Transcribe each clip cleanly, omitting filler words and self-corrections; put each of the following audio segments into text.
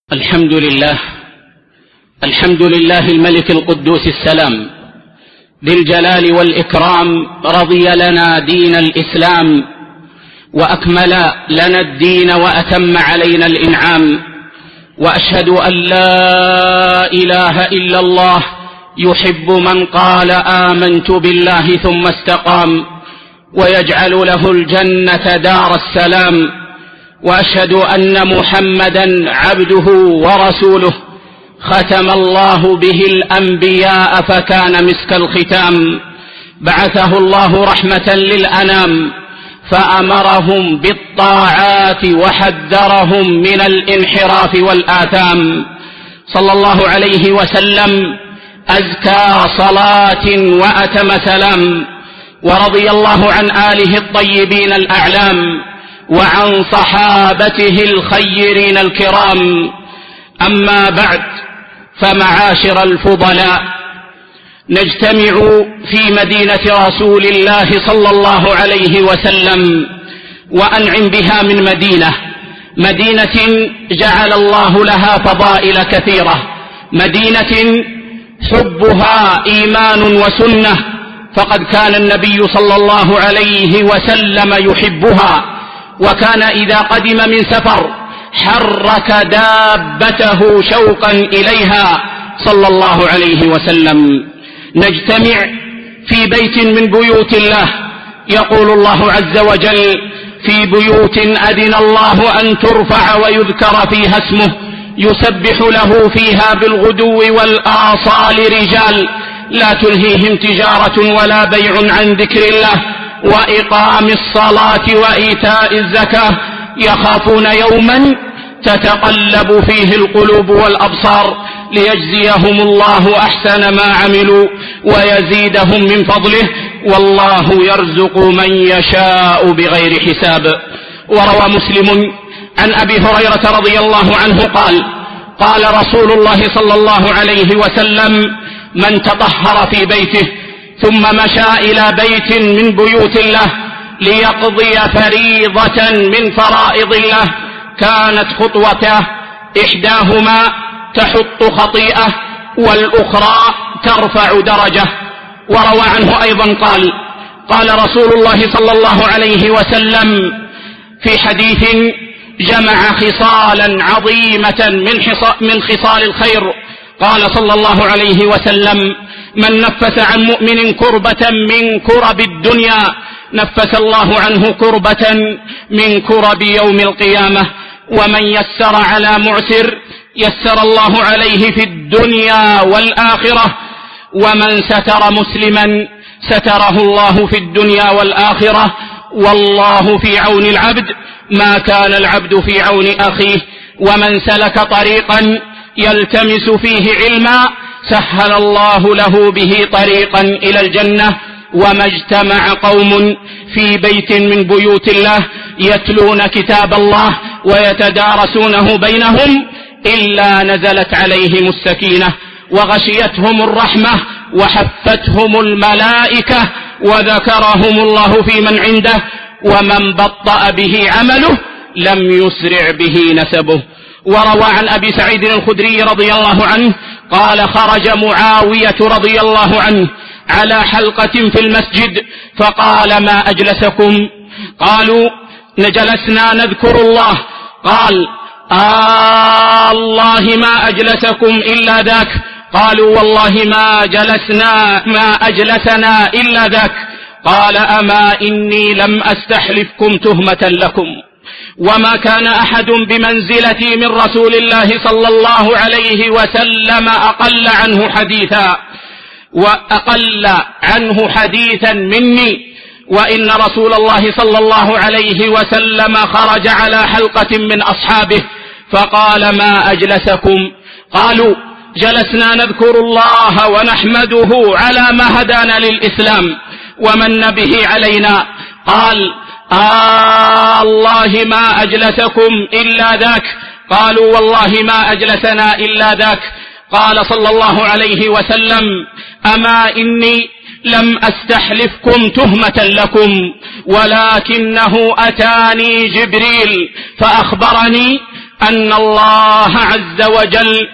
الحمد لله الملك القدوس السلام ذي الجلال والإكرام، رضي لنا دين الإسلام وأكمل لنا الدين وأتم علينا الإنعام. وأشهد أن لا إله إلا الله يحب من قال آمنت بالله ثم استقام، ويجعل له الجنة دار السلام. وأشهد أن محمدا عبده ورسوله، ختم الله به الأنبياء فكان مسك الختام. بعثه الله رحمة للأنام، فأمرهم بالطاعات وحذرهم من الانحراف والآثام. صلى الله عليه وسلم أزكى صلاة وأتم سلام، ورضي الله عن آله الطيبين الأعلام وعن صحابته الخيرين الكرام. أما بعد، فمعاشر الفضلاء، نجتمع في مدينة رسول الله صلى الله عليه وسلم، وأنعم بها من مدينة جعل الله لها فضائل كثيرة، مدينة حبها إيمان وسنة، فقد كان النبي صلى الله عليه وسلم يحبها، وكان إذا قدم من سفر حرك دابته شوقا إليها صلى الله عليه وسلم. نجتمع في بيت من بيوت الله، يقول الله عز وجل: في بيوت أذن الله أن ترفع ويذكر فيها اسمه يسبح له فيها بالغدو والآصال رجال لا تلهيهم تجارة ولا بيع عن ذكر الله وإقام الصلاة وإيتاء الزكاة يخافون يوما تتقلب فيه القلوب والأبصار ليجزيهم الله أحسن ما عملوا ويزيدهم من فضله والله يرزق من يشاء بغير حساب. وروى مسلم عن أبي هريرة رضي الله عنه قال رسول الله صلى الله عليه وسلم: من تطهر في بيته ثم مشى إلى بيت من بيوت الله ليقضي فريضة من فرائض الله كانت خطوته إحداهما تحط خطيئة والأخرى ترفع درجة. وروى عنه أيضا قال رسول الله صلى الله عليه وسلم في حديث جمع خصالا عظيمة من خصال الخير، قال صلى الله عليه وسلم: من نفس عن مؤمن كربة من كرب الدنيا نفس الله عنه كربة من كرب يوم القيامة، ومن يسر على معسر يسر الله عليه في الدنيا والآخرة، ومن ستر مسلما ستره الله في الدنيا والآخرة، والله في عون العبد ما كان العبد في عون أخيه. ومن سلك طريقا يلتمس فيه علما سهل الله له به طريقا إلى الجنة. وما اجتمع قوم في بيت من بيوت الله يتلون كتاب الله ويتدارسونه بينهم إلا نزلت عليهم السكينة وغشيتهم الرحمة وحفتهم الملائكة وذكرهم الله في من عنده، ومن بطأ به عمله لم يسرع به نسبه. وروى عن أبي سعيد الخدري رضي الله عنه قال: خرج معاوية رضي الله عنه على حلقة في المسجد فقال: ما أجلسكم؟ قالوا: جلسنا نذكر الله. قال: الله ما أجلسكم إلا ذاك. قالوا: والله ما أجلسنا إلا ذاك. قال: أما إني لم أستحلفكم تهمة لكم، وما كان أحد بمنزلتي من رسول الله صلى الله عليه وسلم أقل عنه حديثا مني. وإن رسول الله صلى الله عليه وسلم خرج على حلقة من أصحابه فقال: ما أجلسكم؟ قالوا: جلسنا نذكر الله ونحمده على ما هدانا للإسلام ومن به علينا. قال: الله ما أجلسكم إلا ذاك. قالوا: والله ما أجلسنا إلا ذاك. قال صلى الله عليه وسلم: أما إني لم أستحلفكم تهمة لكم، ولكنه أتاني جبريل فأخبرني أن الله عز وجل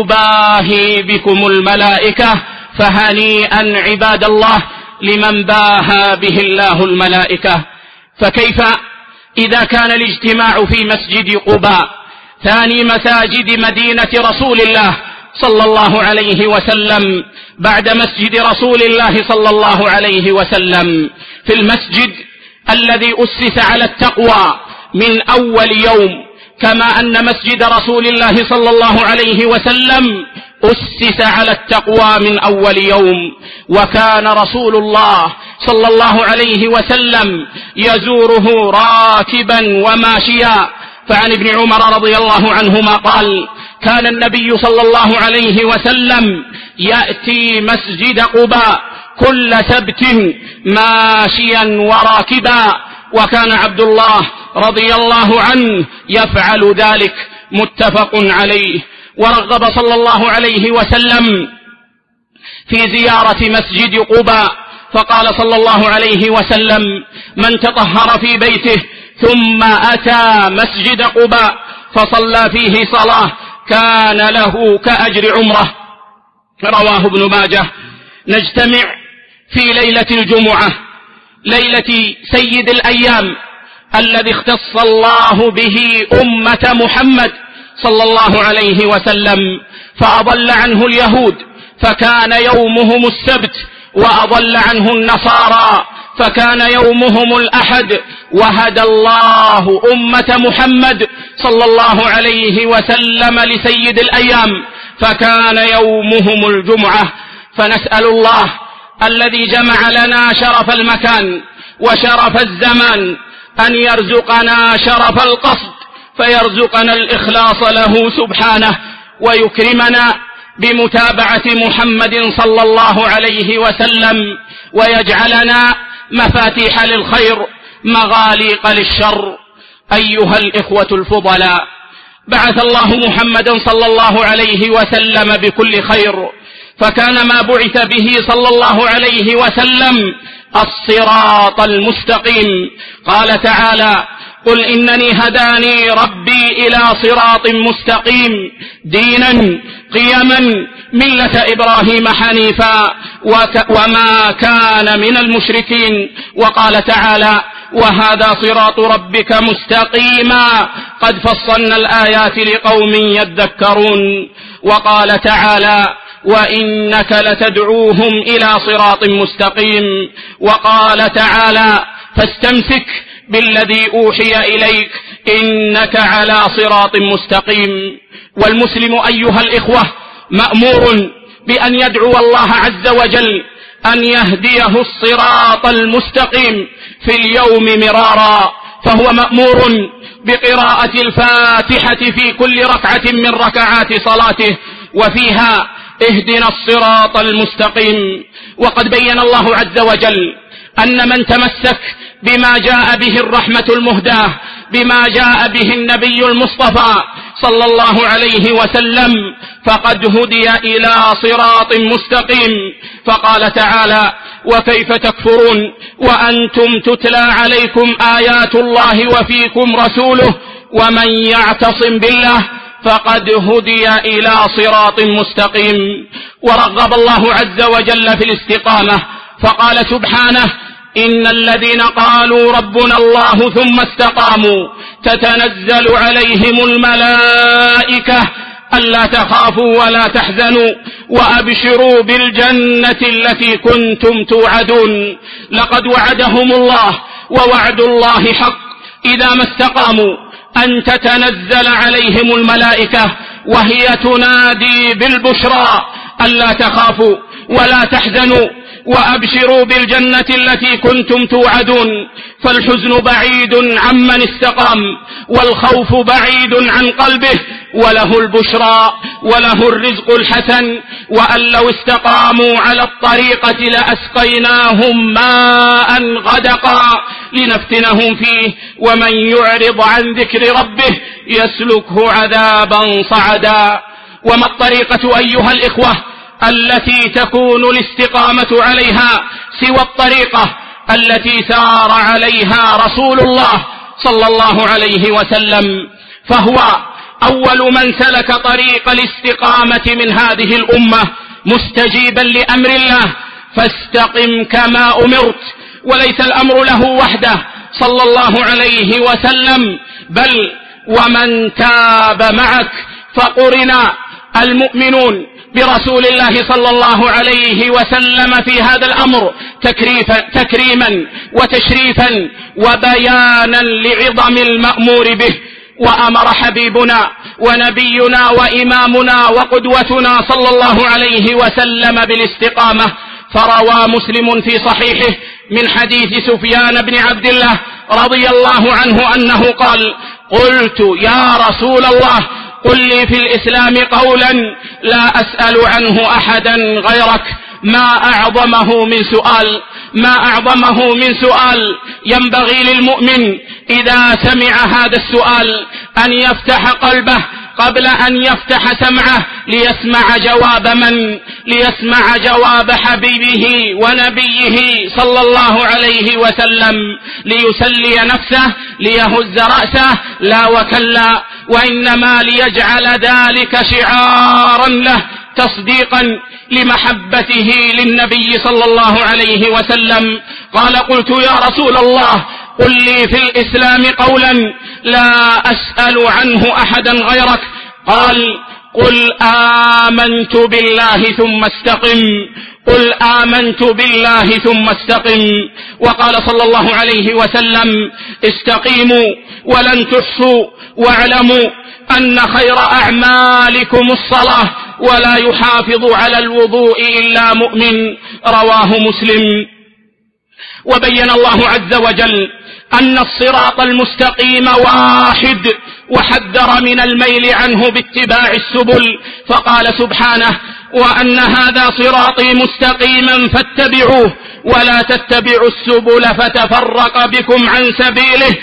يباهي بكم الملائكة، فهنيئا عباد الله لمن باهى به الله الملائكة. فكيف إذا كان الاجتماع في مسجد قباء ثاني مساجد مدينة رسول الله صلى الله عليه وسلم بعد مسجد رسول الله صلى الله عليه وسلم، في المسجد الذي أسس على التقوى من أول يوم، كما أن مسجد رسول الله صلى الله عليه وسلم أسس على التقوى من أول يوم، وكان رسول الله صلى الله عليه وسلم يزوره راكبا وماشيا. فعن ابن عمر رضي الله عنهما قال: كان النبي صلى الله عليه وسلم يأتي مسجد قباء كل سبت ماشيا وراكبا، وكان عبد الله رضي الله عنه يفعل ذلك، متفق عليه. ورغب صلى الله عليه وسلم في زيارة مسجد قباء، فقال صلى الله عليه وسلم: من تطهر في بيته ثم أتى مسجد قباء فصلى فيه صلاة كان له كأجر عمره. رواه ابن ماجه. نجتمع في ليلة الجمعة، ليلة سيد الأيام الذي اختص الله به أمة محمد صلى الله عليه وسلم، فأضل عنه اليهود فكان يومهم السبت، وأضل عنه النصارى فكان يومهم الأحد، وهدى الله أمة محمد صلى الله عليه وسلم لسيد الأيام فكان يومهم الجمعة. فنسأل الله الذي جمع لنا شرف المكان وشرف الزمان أن يرزقنا شرف القصد، فيرزقنا الإخلاص له سبحانه، ويكرمنا بمتابعة محمد صلى الله عليه وسلم، ويجعلنا مفاتيح للخير مغاليق للشر. أيها الإخوة الفضلاء، بعث الله محمدا صلى الله عليه وسلم بكل خير، فكان ما بعث به صلى الله عليه وسلم الصراط المستقيم. قال تعالى: قل إنني هداني ربي إلى صراط مستقيم دينا قيما ملة إبراهيم حنيفا وما كان من المشركين. وقال تعالى: وهذا صراط ربك مستقيما قد فصلنا الآيات لقوم يذكرون. وقال تعالى: وإنك لتدعوهم إلى صراط مستقيم. وقال تعالى: فاستمسك بالذي أوحي إليك إنك على صراط مستقيم. والمسلم أيها الإخوة مأمور بأن يدعو الله عز وجل أن يهديه الصراط المستقيم في اليوم مرارا، فهو مأمور بقراءة الفاتحة في كل ركعة من ركعات صلاته، وفيها اهدنا الصراط المستقيم. وقد بين الله عز وجل أن من تمسك بما جاء به الرحمة المهداة، بما جاء به النبي المصطفى صلى الله عليه وسلم، فقد هدي إلى صراط مستقيم. فقال تعالى: وكيف تكفرون وأنتم تتلى عليكم آيات الله وفيكم رسوله ومن يعتصم بالله فقد هدي إلى صراط مستقيم. ورغب الله عز وجل في الاستقامة، فقال سبحانه: إن الذين قالوا ربنا الله ثم استقاموا تتنزل عليهم الملائكة ألا تخافوا ولا تحزنوا وأبشروا بالجنة التي كنتم توعدون. لقد وعدهم الله ووعد الله حق إذا ما استقاموا أن تتنزل عليهم الملائكة وهي تنادي بالبشرى ألا تخافوا ولا تحزنوا وأبشروا بالجنة التي كنتم توعدون. فالحزن بعيد عمن استقام، والخوف بعيد عن قلبه، وله البشرى وله الرزق الحسن. وأن لو استقاموا على الطريقة لأسقيناهم ماء غدقا لنفتنهم فيه، ومن يعرض عن ذكر ربه يسلكه عذابا صعدا. وما الطريقة أيها الإخوة التي تكون الاستقامة عليها سوى الطريقة التي سار عليها رسول الله صلى الله عليه وسلم؟ فهو أول من سلك طريق الاستقامة من هذه الأمة مستجيبا لأمر الله، فاستقم كما أمرت. وليس الأمر له وحده صلى الله عليه وسلم، بل ومن تاب معك. فقرن المؤمنون برسول الله صلى الله عليه وسلم في هذا الأمر تكريما وتشريفا وبيانا لعظم المأمور به. وأمر حبيبنا ونبينا وإمامنا وقدوتنا صلى الله عليه وسلم بالاستقامة. فروى مسلم في صحيحه من حديث سفيان بن عبد الله رضي الله عنه أنه قال: قلت يا رسول الله قل لي في الإسلام قولا لا أسأل عنه أحدا غيرك. ما أعظمه من سؤال ينبغي للمؤمن إذا سمع هذا السؤال أن يفتح قلبه قبل أن يفتح سمعه ليسمع جواب حبيبه ونبيه صلى الله عليه وسلم، ليسلي نفسه، ليهز رأسه، لا وكلا، وإنما ليجعل ذلك شعارا له تصديقا لمحبته للنبي صلى الله عليه وسلم. قال: قلت يا رسول الله قل لي في الإسلام قولا لا أسأل عنه أحدا غيرك. قال: قل آمنت بالله ثم استقم. قل آمنت بالله ثم استقم. وقال صلى الله عليه وسلم: استقيموا ولن تحصوا، واعلموا أن خير أعمالكم الصلاة، ولا يحافظ على الوضوء إلا مؤمن. رواه مسلم. وبين الله عز وجل أن الصراط المستقيم واحد، وحذر من الميل عنه باتباع السبل، فقال سبحانه: وأن هذا صراطي مستقيما فاتبعوه ولا تتبعوا السبل فتفرق بكم عن سبيله،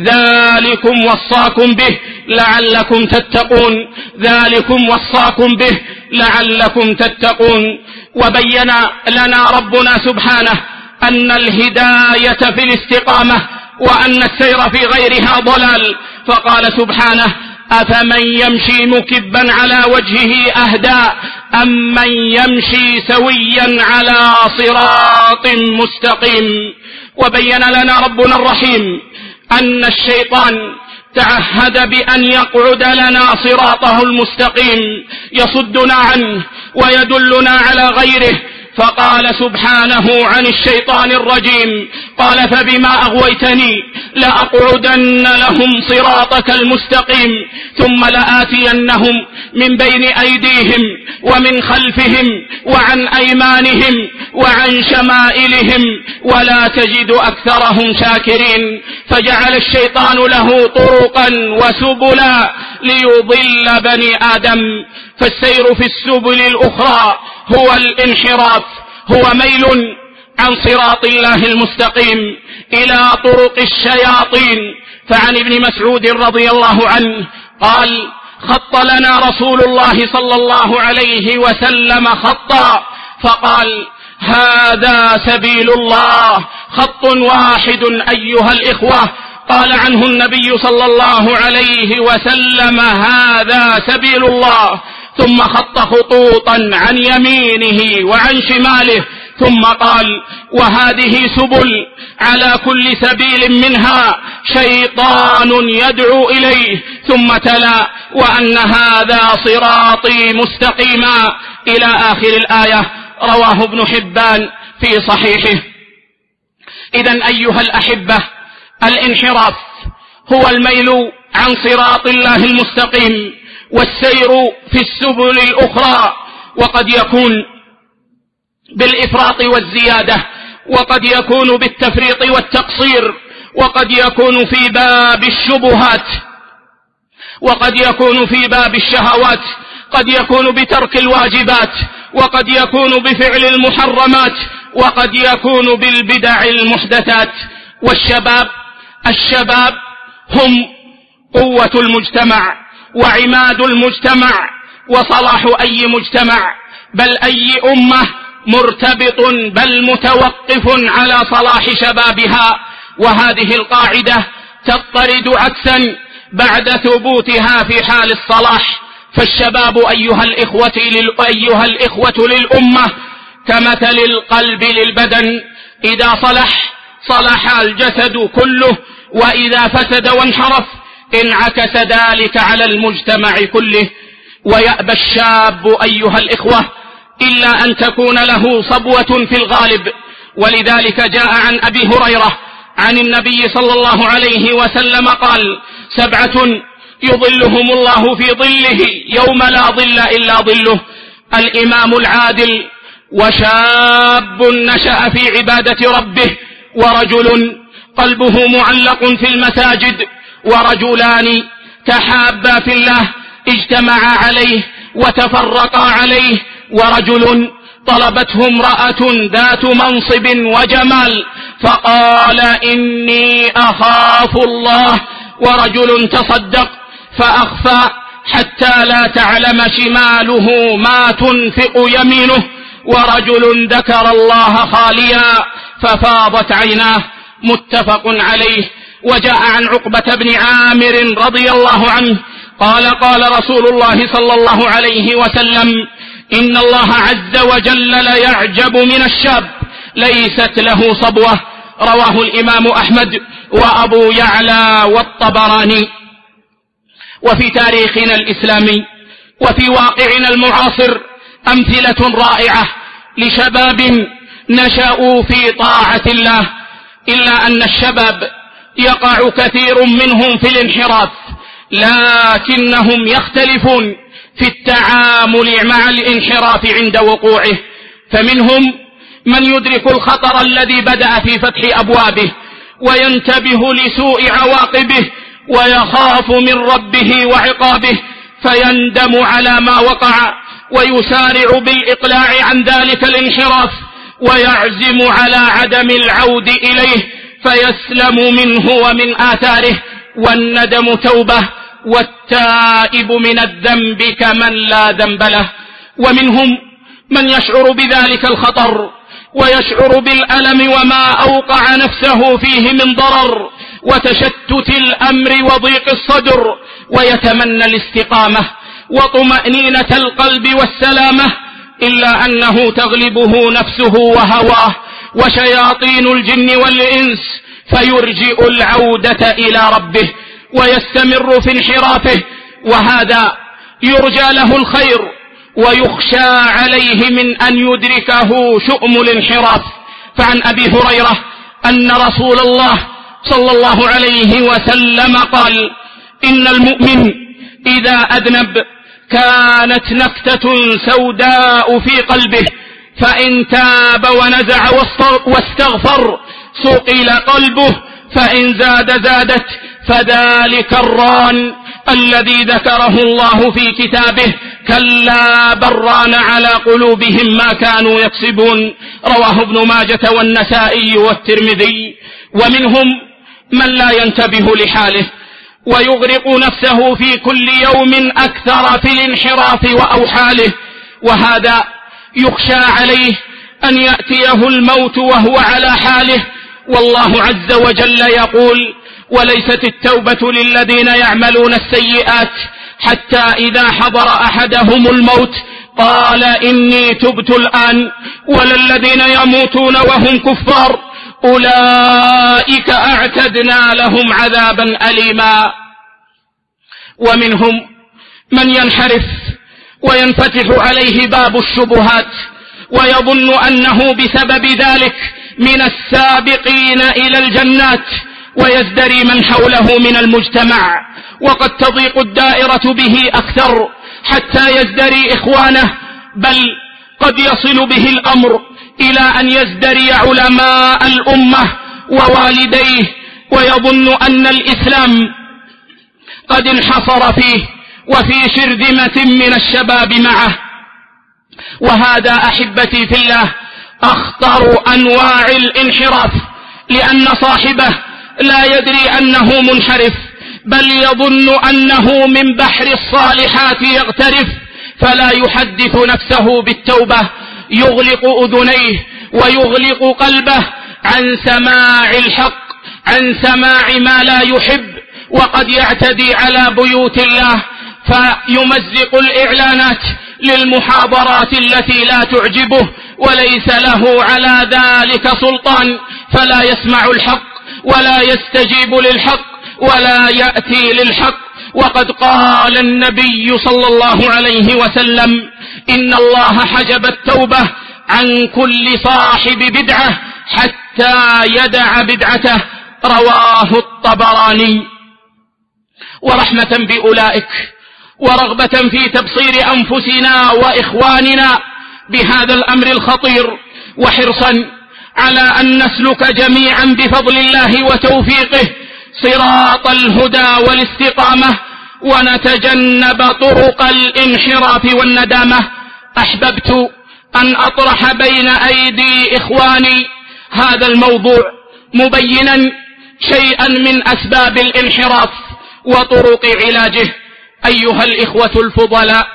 ذلكم وصاكم به لعلكم تتقون. ذلكم وصاكم به لعلكم تتقون. وبين لنا ربنا سبحانه أن الهداية في الاستقامة، وأن السير في غيرها ضلال، فقال سبحانه: أفمن يمشي مكبا على وجهه أهدى أم من يمشي سويا على صراط مستقيم. وبين لنا ربنا الرحيم أن الشيطان تعهد بأن يقعد لنا صراطه المستقيم، يصدنا عنه ويدلنا على غيره. فقال سبحانه عن الشيطان الرجيم: قال: فبما أغويتني لأقعدن لهم صراطك المستقيم ثم لآتينهم من بين أيديهم ومن خلفهم وعن أيمانهم وعن شمائلهم ولا تجد أكثرهم شاكرين. فجعل الشيطان له طرقا وسبلا ليضل بني آدم. فالسير في السبل الأخرى هو الانحراف، هو ميل عن صراط الله المستقيم إلى طرق الشياطين. فعن ابن مسعود رضي الله عنه قال: خط لنا رسول الله صلى الله عليه وسلم خطا فقال: هذا سبيل الله، خط واحد أيها الإخوة. قال عنه النبي صلى الله عليه وسلم: هذا سبيل الله، ثم خط خطوطا عن يمينه وعن شماله، ثم قال: وهذه سبل، على كل سبيل منها شيطان يدعو إليه، ثم تلا: وأن هذا صراطي مستقيما، إلى آخر الآية. رواه ابن حبان في صحيحه. إذن أيها الأحبة، الانحراف هو الميل عن صراط الله المستقيم، والسير في السبل الأخرى، وقد يكون بالإفراط والزيادة، وقد يكون بالتفريط والتقصير، وقد يكون في باب الشبهات، وقد يكون في باب الشهوات، قد يكون بترك الواجبات، وقد يكون بفعل المحرمات، وقد يكون بالبدع المحدثات. الشباب هم قوة المجتمع وعماد المجتمع وصلاح أي مجتمع، بل أي أمة مرتبط بل متوقف على صلاح شبابها. وهذه القاعدة تضطرد عكسا بعد ثبوتها في حال الصلاح. فالشباب أيها الإخوة للأمة كمثل القلب للبدن، إذا صلح الجسد كله، وإذا فسد وانحرف انعكس ذلك على المجتمع كله. ويأبى الشاب أيها الإخوة إلا أن تكون له صبوة في الغالب، ولذلك جاء عن أبي هريرة عن النبي صلى الله عليه وسلم قال: 7 يظلهم الله في ظله يوم لا ظل إلا ظله: الإمام العادل، وشاب نشأ في عبادة ربه، ورجل قلبه معلق في المساجد، ورجلان تحابا في الله اجتمعا عليه وتفرقا عليه، ورجل طلبته امرأة ذات منصب وجمال فقال: إني أخاف الله، ورجل تصدق فأخفى حتى لا تعلم شماله ما تنفق يمينه، ورجل ذكر الله خاليا ففاضت عيناه. متفق عليه. وجاء عن عقبة بن عامر رضي الله عنه قال: قال رسول الله صلى الله عليه وسلم: إن الله عز وجل ليعجب من الشاب ليست له صبوة. رواه الإمام أحمد وأبو يعلى والطبراني. وفي تاريخنا الإسلامي وفي واقعنا المعاصر أمثلة رائعة لشباب نشأوا في طاعة الله، إلا أن الشباب يقع كثير منهم في الانحراف، لكنهم يختلفون في التعامل مع الانحراف عند وقوعه. فمنهم من يدرك الخطر الذي بدأ في فتح أبوابه وينتبه لسوء عواقبه ويخاف من ربه وعقابه، فيندم على ما وقع ويسارع بالإقلاع عن ذلك الانحراف ويعزم على عدم العود إليه فيسلم منه ومن آثاره. والندم توبة، والتائب من الذنب كمن لا ذنب له. ومنهم من يشعر بذلك الخطر ويشعر بالألم وما أوقع نفسه فيه من ضرر وتشتت الأمر وضيق الصدر، ويتمنى الاستقامة وطمأنينة القلب والسلامة، إلا أنه تغلبه نفسه وهواه وشياطين الجن والإنس فيرجئ العودة إلى ربه ويستمر في انحرافه، وهذا يرجى له الخير ويخشى عليه من أن يدركه شؤم الانحراف. فعن أبي هريرة أن رسول الله صلى الله عليه وسلم قال: إن المؤمن إذا أذنب كانت نكتة سوداء في قلبه، فإن تاب ونزع واستغفر صقل قلبه، فإن زادت، فذلك الران الذي ذكره الله في كتابه: كلا بران على قلوبهم ما كانوا يكسبون. رواه ابن ماجة والنسائي والترمذي. ومنهم من لا ينتبه لحاله ويغرق نفسه في كل يوم أكثر في الانحراف وأوحاله، وهذا يخشى عليه أن يأتيه الموت وهو على حاله. والله عز وجل يقول: وليست التوبة للذين يعملون السيئات حتى إذا حضر أحدهم الموت قال إني تبت الآن، ولا الذين يموتون وهم كفار أولئك أعتدنا لهم عذابا أليما. ومنهم من ينحرف وينفتح عليه باب الشبهات ويظن أنه بسبب ذلك من السابقين إلى الجنات، ويزدري من حوله من المجتمع، وقد تضيق الدائرة به أكثر حتى يزدري إخوانه، بل قد يصل به الأمر إلى أن يزدري علماء الأمة ووالديه، ويظن أن الإسلام قد انحصر فيه وفي شرذمة من الشباب معه. وهذا أحبتي في الله أخطر أنواع الانحراف، لأن صاحبه لا يدري أنه منحرف، بل يظن أنه من بحر الصالحات يغترف، فلا يحدث نفسه بالتوبة، يغلق أذنيه ويغلق قلبه عن سماع الحق، عن سماع ما لا يحب، وقد يعتدي على بيوت الله فيمزق الإعلانات للمحاضرات التي لا تعجبه وليس له على ذلك سلطان، فلا يسمع الحق ولا يستجيب للحق ولا يأتي للحق. وقد قال النبي صلى الله عليه وسلم: إن الله حجب التوبة عن كل صاحب بدعة حتى يدع بدعته، رواه الطبراني. ورحمة بأولئك ورغبة في تبصير أنفسنا وإخواننا بهذا الأمر الخطير، وحرصا على أن نسلك جميعا بفضل الله وتوفيقه صراط الهدى والاستقامة، ونتجنب طرق الانحراف والندامة، أحببت أن أطرح بين أيدي إخواني هذا الموضوع مبينا شيئا من أسباب الانحراف وطرق علاجه. أيها الإخوة الفضلاء،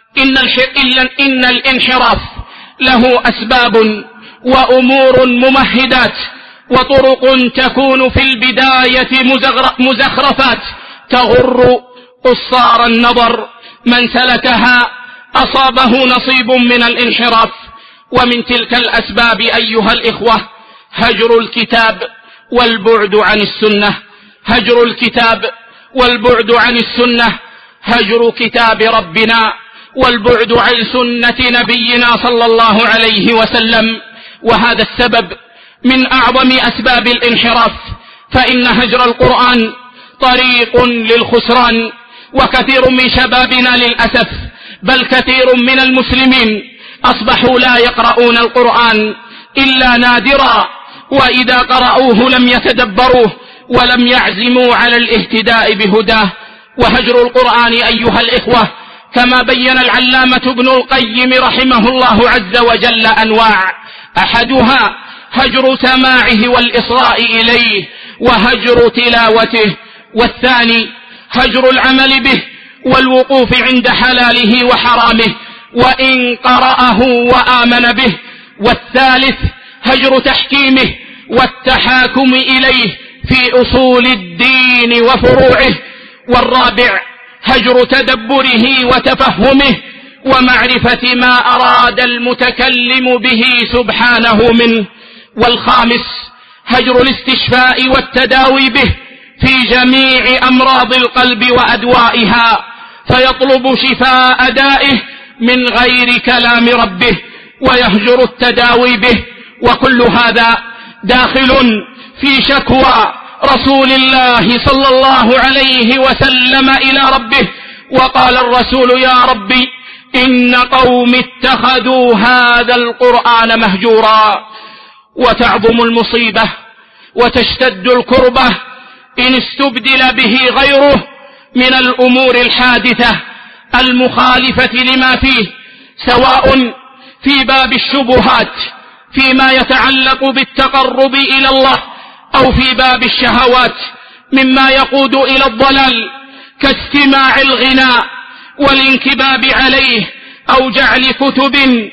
إن الانحراف له أسباب وأمور ممهدات وطرق تكون في البداية مزخرفات تغر قصار النظر، من سلكها أصابه نصيب من الانحراف. ومن تلك الأسباب أيها الإخوة هجر الكتاب والبعد عن السنة. هجر الكتاب والبعد عن السنة، هجر كتاب ربنا والبعد عن سنة نبينا صلى الله عليه وسلم. وهذا السبب من أعظم أسباب الانحراف، فإن هجر القرآن طريق للخسران. وكثير من شبابنا للأسف، بل كثير من المسلمين أصبحوا لا يقرؤون القرآن إلا نادرا، وإذا قرأوه لم يتدبروه ولم يعزموا على الاهتداء بهداه. وهجر القرآن أيها الإخوة كما بين العلامة ابن القيم رحمه الله عز وجل أنواع، أحدها هجر سماعه والإصغاء إليه وهجر تلاوته، والثاني هجر العمل به والوقوف عند حلاله وحرامه وإن قرأه وآمن به، والثالث هجر تحكيمه والتحاكم إليه في أصول الدين وفروعه، والرابع هجر تدبره وتفهمه ومعرفة ما أراد المتكلم به سبحانه منه، والخامس هجر الاستشفاء والتداوي به في جميع أمراض القلب وأدوائها، فيطلب شفاء دائه من غير كلام ربه ويهجر التداوي به. وكل هذا داخل في شكوى رسول الله صلى الله عليه وسلم إلى ربه، وقال الرسول: يا ربي إن قوم اتخذوا هذا القرآن مهجورا. وتعظم المصيبة وتشتد الكربة إن استبدل به غيره من الأمور الحادثة المخالفة لما فيه، سواء في باب الشبهات فيما يتعلق بالتقرب إلى الله، أو في باب الشهوات مما يقود إلى الضلال كاستماع الغناء والانكباب عليه، أو جعل كتب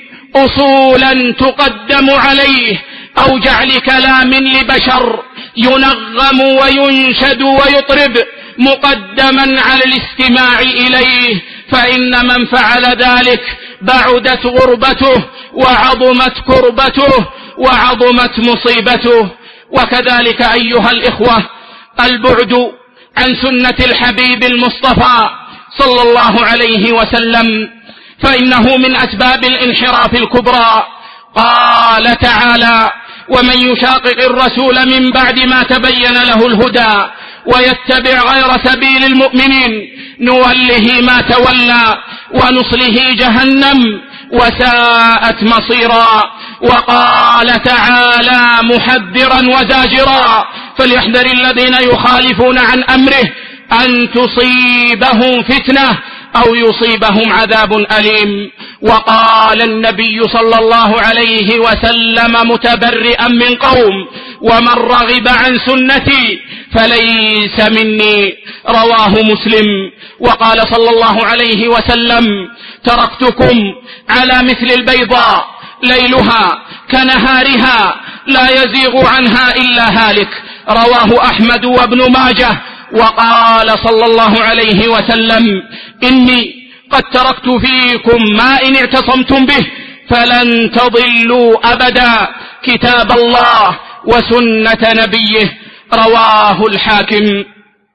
أصولا تقدم عليه، أو جعل كلام لبشر ينغم وينشد ويطرب مقدما على الاستماع إليه، فإن من فعل ذلك بعدت غربته وعظمت كربته وعظمت مصيبته. وكذلك أيها الإخوة البعد عن سنة الحبيب المصطفى صلى الله عليه وسلم، فإنه من أسباب الانحراف الكبرى. قال تعالى: ومن يشاقق الرسول من بعد ما تبين له الهدى ويتبع غير سبيل المؤمنين نوله ما تولى ونصله جهنم وساءت مصيرا. وقال تعالى محذرا وزاجرا: فليحذر الذين يخالفون عن أمره أن تصيبهم فتنة أو يصيبهم عذاب أليم. وقال النبي صلى الله عليه وسلم متبرئا من قوم: ومن رغب عن سنتي فليس مني، رواه مسلم. وقال صلى الله عليه وسلم: تركتكم على مثل البيضاء ليلها كنهارها لا يزيغ عنها إلا هالك، رواه أحمد وابن ماجه وقال صلى الله عليه وسلم: إني قد تركت فيكم ما إن اعتصمتم به فلن تضلوا أبدا، كتاب الله وسنة نبيه، رواه الحاكم.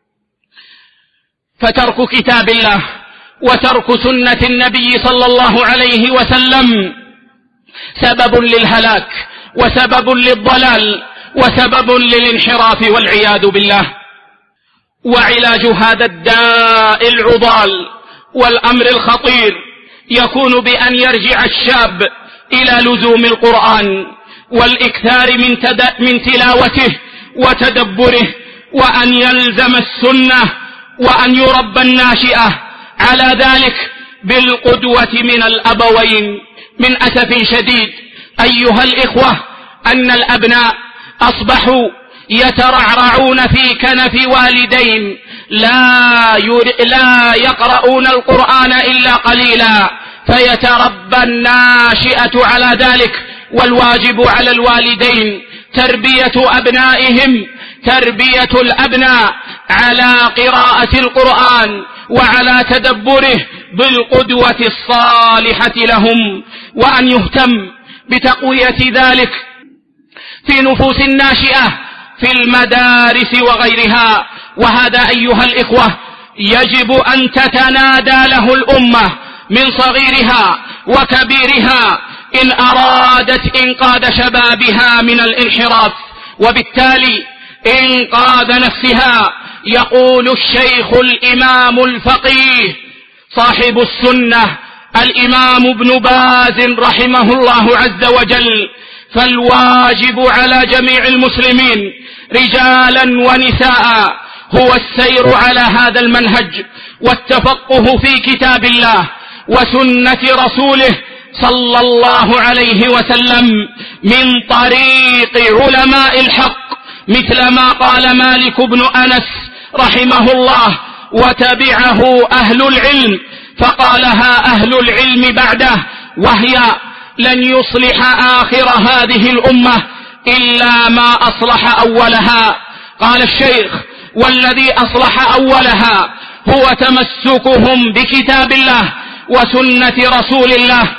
فترك كتاب الله وترك سنة النبي صلى الله عليه وسلم سبب للهلاك وسبب للضلال وسبب للانحراف والعياذ بالله. وعلاج هذا الداء العضال والأمر الخطير يكون بأن يرجع الشاب إلى لزوم القرآن والإكثار من تلاوته وتدبره، وأن يلزم السنة، وأن يربى الناشئة على ذلك بالقدوة من الأبوين. من أسف شديد أيها الإخوة أن الأبناء أصبحوا يترعرعون في كنف والدين لا يقرؤون القرآن إلا قليلا، فيتربى الناشئة على ذلك. والواجب على الوالدين تربية أبنائهم، تربية الأبناء على قراءة القرآن وعلى تدبره بالقدوة الصالحة لهم، وأن يهتم بتقوية ذلك في نفوس الناشئة في المدارس وغيرها. وهذا أيها الإخوة يجب أن تتنادى له الأمة من صغيرها وكبيرها إن أرادت إنقاذ شبابها من الانحراف، وبالتالي إنقاذ نفسها. يقول الشيخ الإمام الفقيه صاحب السنة الإمام ابن باز رحمه الله عز وجل: فالواجب على جميع المسلمين رجالا ونساء هو السير على هذا المنهج والتفقه في كتاب الله وسنة رسوله صلى الله عليه وسلم من طريق علماء الحق، مثل ما قال مالك بن أنس رحمه الله: وتبعه أهل العلم، فقالها أهل العلم بعده، وهي: لن يصلح آخر هذه الأمة إلا ما أصلح أولها. قال الشيخ: والذي أصلح أولها هو تمسكهم بكتاب الله وسنة رسول الله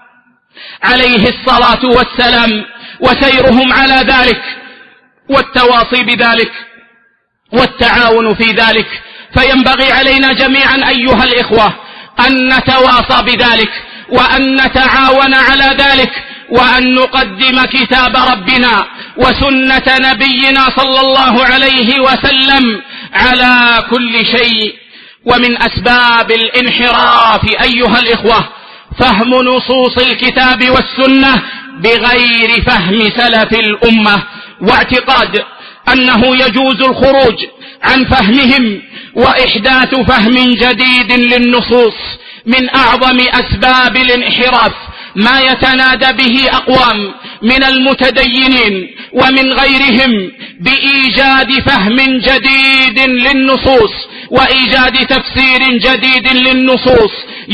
عليه الصلاة والسلام، وسيرهم على ذلك والتواصي بذلك والتعاون في ذلك. فينبغي علينا جميعا أيها الإخوة أن نتواصى بذلك وأن نتعاون على ذلك، وأن نقدم كتاب ربنا وسنة نبينا صلى الله عليه وسلم على كل شيء. ومن أسباب الانحراف أيها الإخوة فهم نصوص الكتاب والسنة بغير فهم سلف الأمة، واعتقاد أنه يجوز الخروج عن فهمهم وإحداث فهم جديد للنصوص. من أعظم أسباب الانحراف ما يتنادى به أقوام من المتدينين ومن غيرهم بإيجاد فهم جديد للنصوص وإيجاد تفسير جديد للنصوص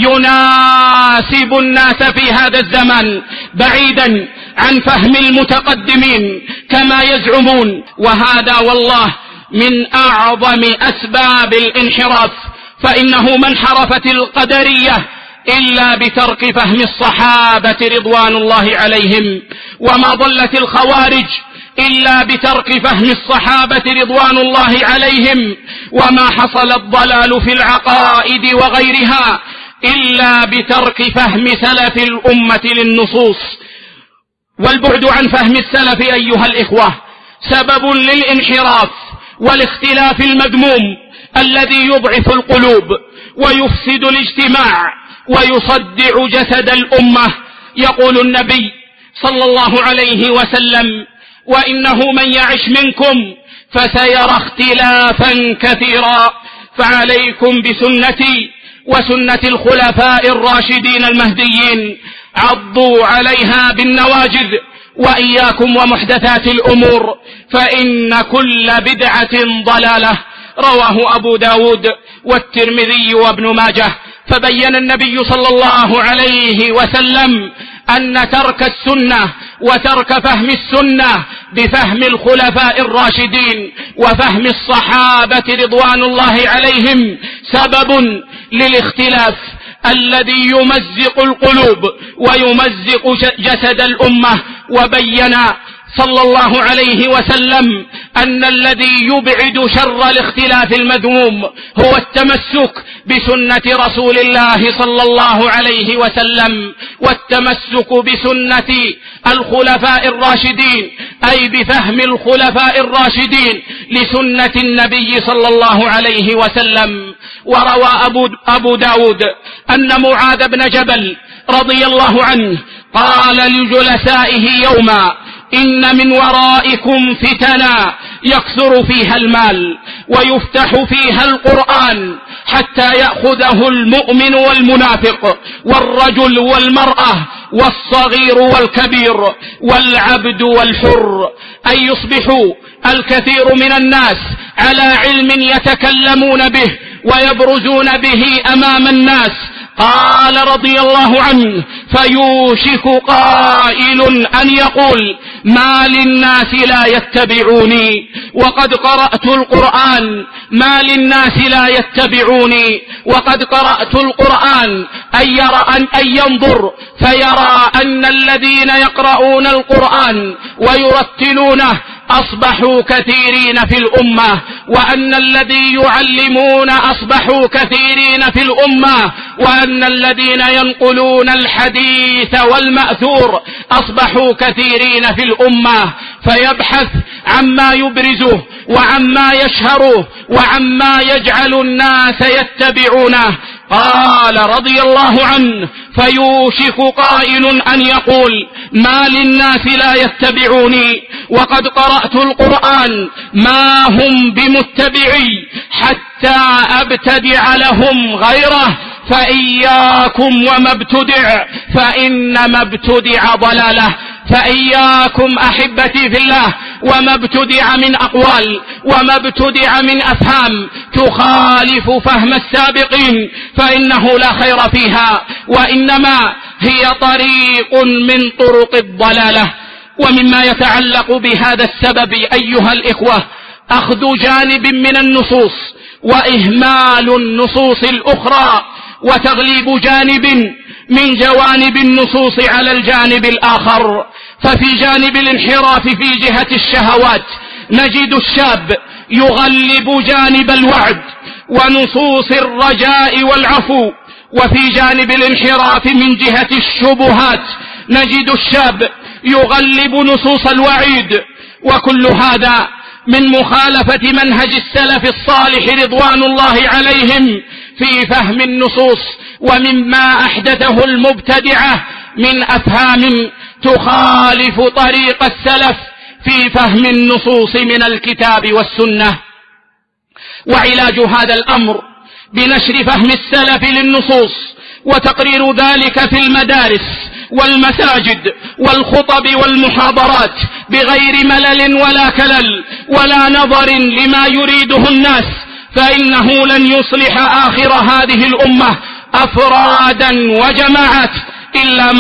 يناسب الناس في هذا الزمن بعيدا عن فهم المتقدمين كما يزعمون. وهذا والله من أعظم أسباب الانحراف، فإنه ما انحرفت القدرية إلا بترك فهم الصحابة رضوان الله عليهم، وما ضلت الخوارج إلا بترك فهم الصحابة رضوان الله عليهم، وما حصل الضلال في العقائد وغيرها إلا بترك فهم سلف الأمة للنصوص. والبعد عن فهم السلف أيها الإخوة سبب للانحراف والاختلاف المذموم الذي يضعف القلوب ويفسد الاجتماع ويصدع جسد الأمة. يقول النبي صلى الله عليه وسلم: وإنه من يعش منكم فسيرى اختلافا كثيرا، فعليكم بسنتي وسنة الخلفاء الراشدين المهديين، عضوا عليها بالنواجذ، وإياكم ومحدثات الأمور فإن كل بدعة ضلالة. رواه أبو داود والترمذي وابن ماجه. فبين النبي صلى الله عليه وسلم أن ترك السنة وترك فهم السنة بفهم الخلفاء الراشدين وفهم الصحابة رضوان الله عليهم سبب للاختلاف الذي يمزق القلوب ويمزق جسد الأمة. وبين صلى الله عليه وسلم أن الذي يبعد شر الاختلاف المذموم هو التمسك بسنة رسول الله صلى الله عليه وسلم، والتمسك بسنة الخلفاء الراشدين أي بفهم الخلفاء الراشدين لسنة النبي صلى الله عليه وسلم. وروى أبو داود أن معاذ بن جبل رضي الله عنه قال لجلسائه يوما: إن من ورائكم فتنا يكثر فيها المال ويفتح فيها القرآن حتى يأخذه المؤمن والمنافق والرجل والمرأة والصغير والكبير والعبد والحر، أي يصبح الكثير من الناس على علم يتكلمون به ويبرزون به أمام الناس. قال رضي الله عنه: فيوشك قائل أن يقول: ما للناس لا يتبعوني وقد قرأت القرآن، ما للناس لا يتبعوني وقد قرأت القرآن، أن ينظر فيرى أن الذين يقرؤون القرآن ويرتلونه أصبحوا كثيرين في الأمة، وأن الذي يعلمون أصبحوا كثيرين في الأمة، وأن الذين ينقلون الحديث والمأثور أصبحوا كثيرين في الأمة. فيبحث عما يبرزه وعما يشهره وعما يجعل الناس يتبعونه. قال رضي الله عنه: فيوشك قائل أن يقول: ما للناس لا يتبعوني وقد قرأت القرآن، ما هم بمتبعي حتى أبتدع لهم غيره، فإياكم وما ابتدع فإنما ابتدع ضلاله. فإياكم أحبتي في الله وما ابتدع من أقوال وما ابتدع من أفهام تخالف فهم السابقين، فإنه لا خير فيها، وإنما هي طريق من طرق الضلالة. ومما يتعلق بهذا السبب أيها الإخوة أخذ جانب من النصوص وإهمال النصوص الأخرى، وتغليب جانب من جوانب النصوص على الجانب الآخر. ففي جانب الانحراف في جهة الشهوات نجد الشاب يغلب جانب الوعد ونصوص الرجاء والعفو، وفي جانب الانحراف من جهة الشبهات نجد الشاب يغلب نصوص الوعيد. وكل هذا من مخالفة منهج السلف الصالح رضوان الله عليهم في فهم النصوص، ومما أحدثه المبتدعة من أفهام تخالف طريق السلف في فهم النصوص من الكتاب والسنة. وعلاج هذا الأمر بنشر فهم السلف للنصوص وتقرير ذلك في المدارس والمساجد والخطب والمحاضرات بغير ملل ولا كلل ولا نظر لما يريده الناس، فإنه لن يصلح آخر هذه الأمة أفرادا وجماعات إلا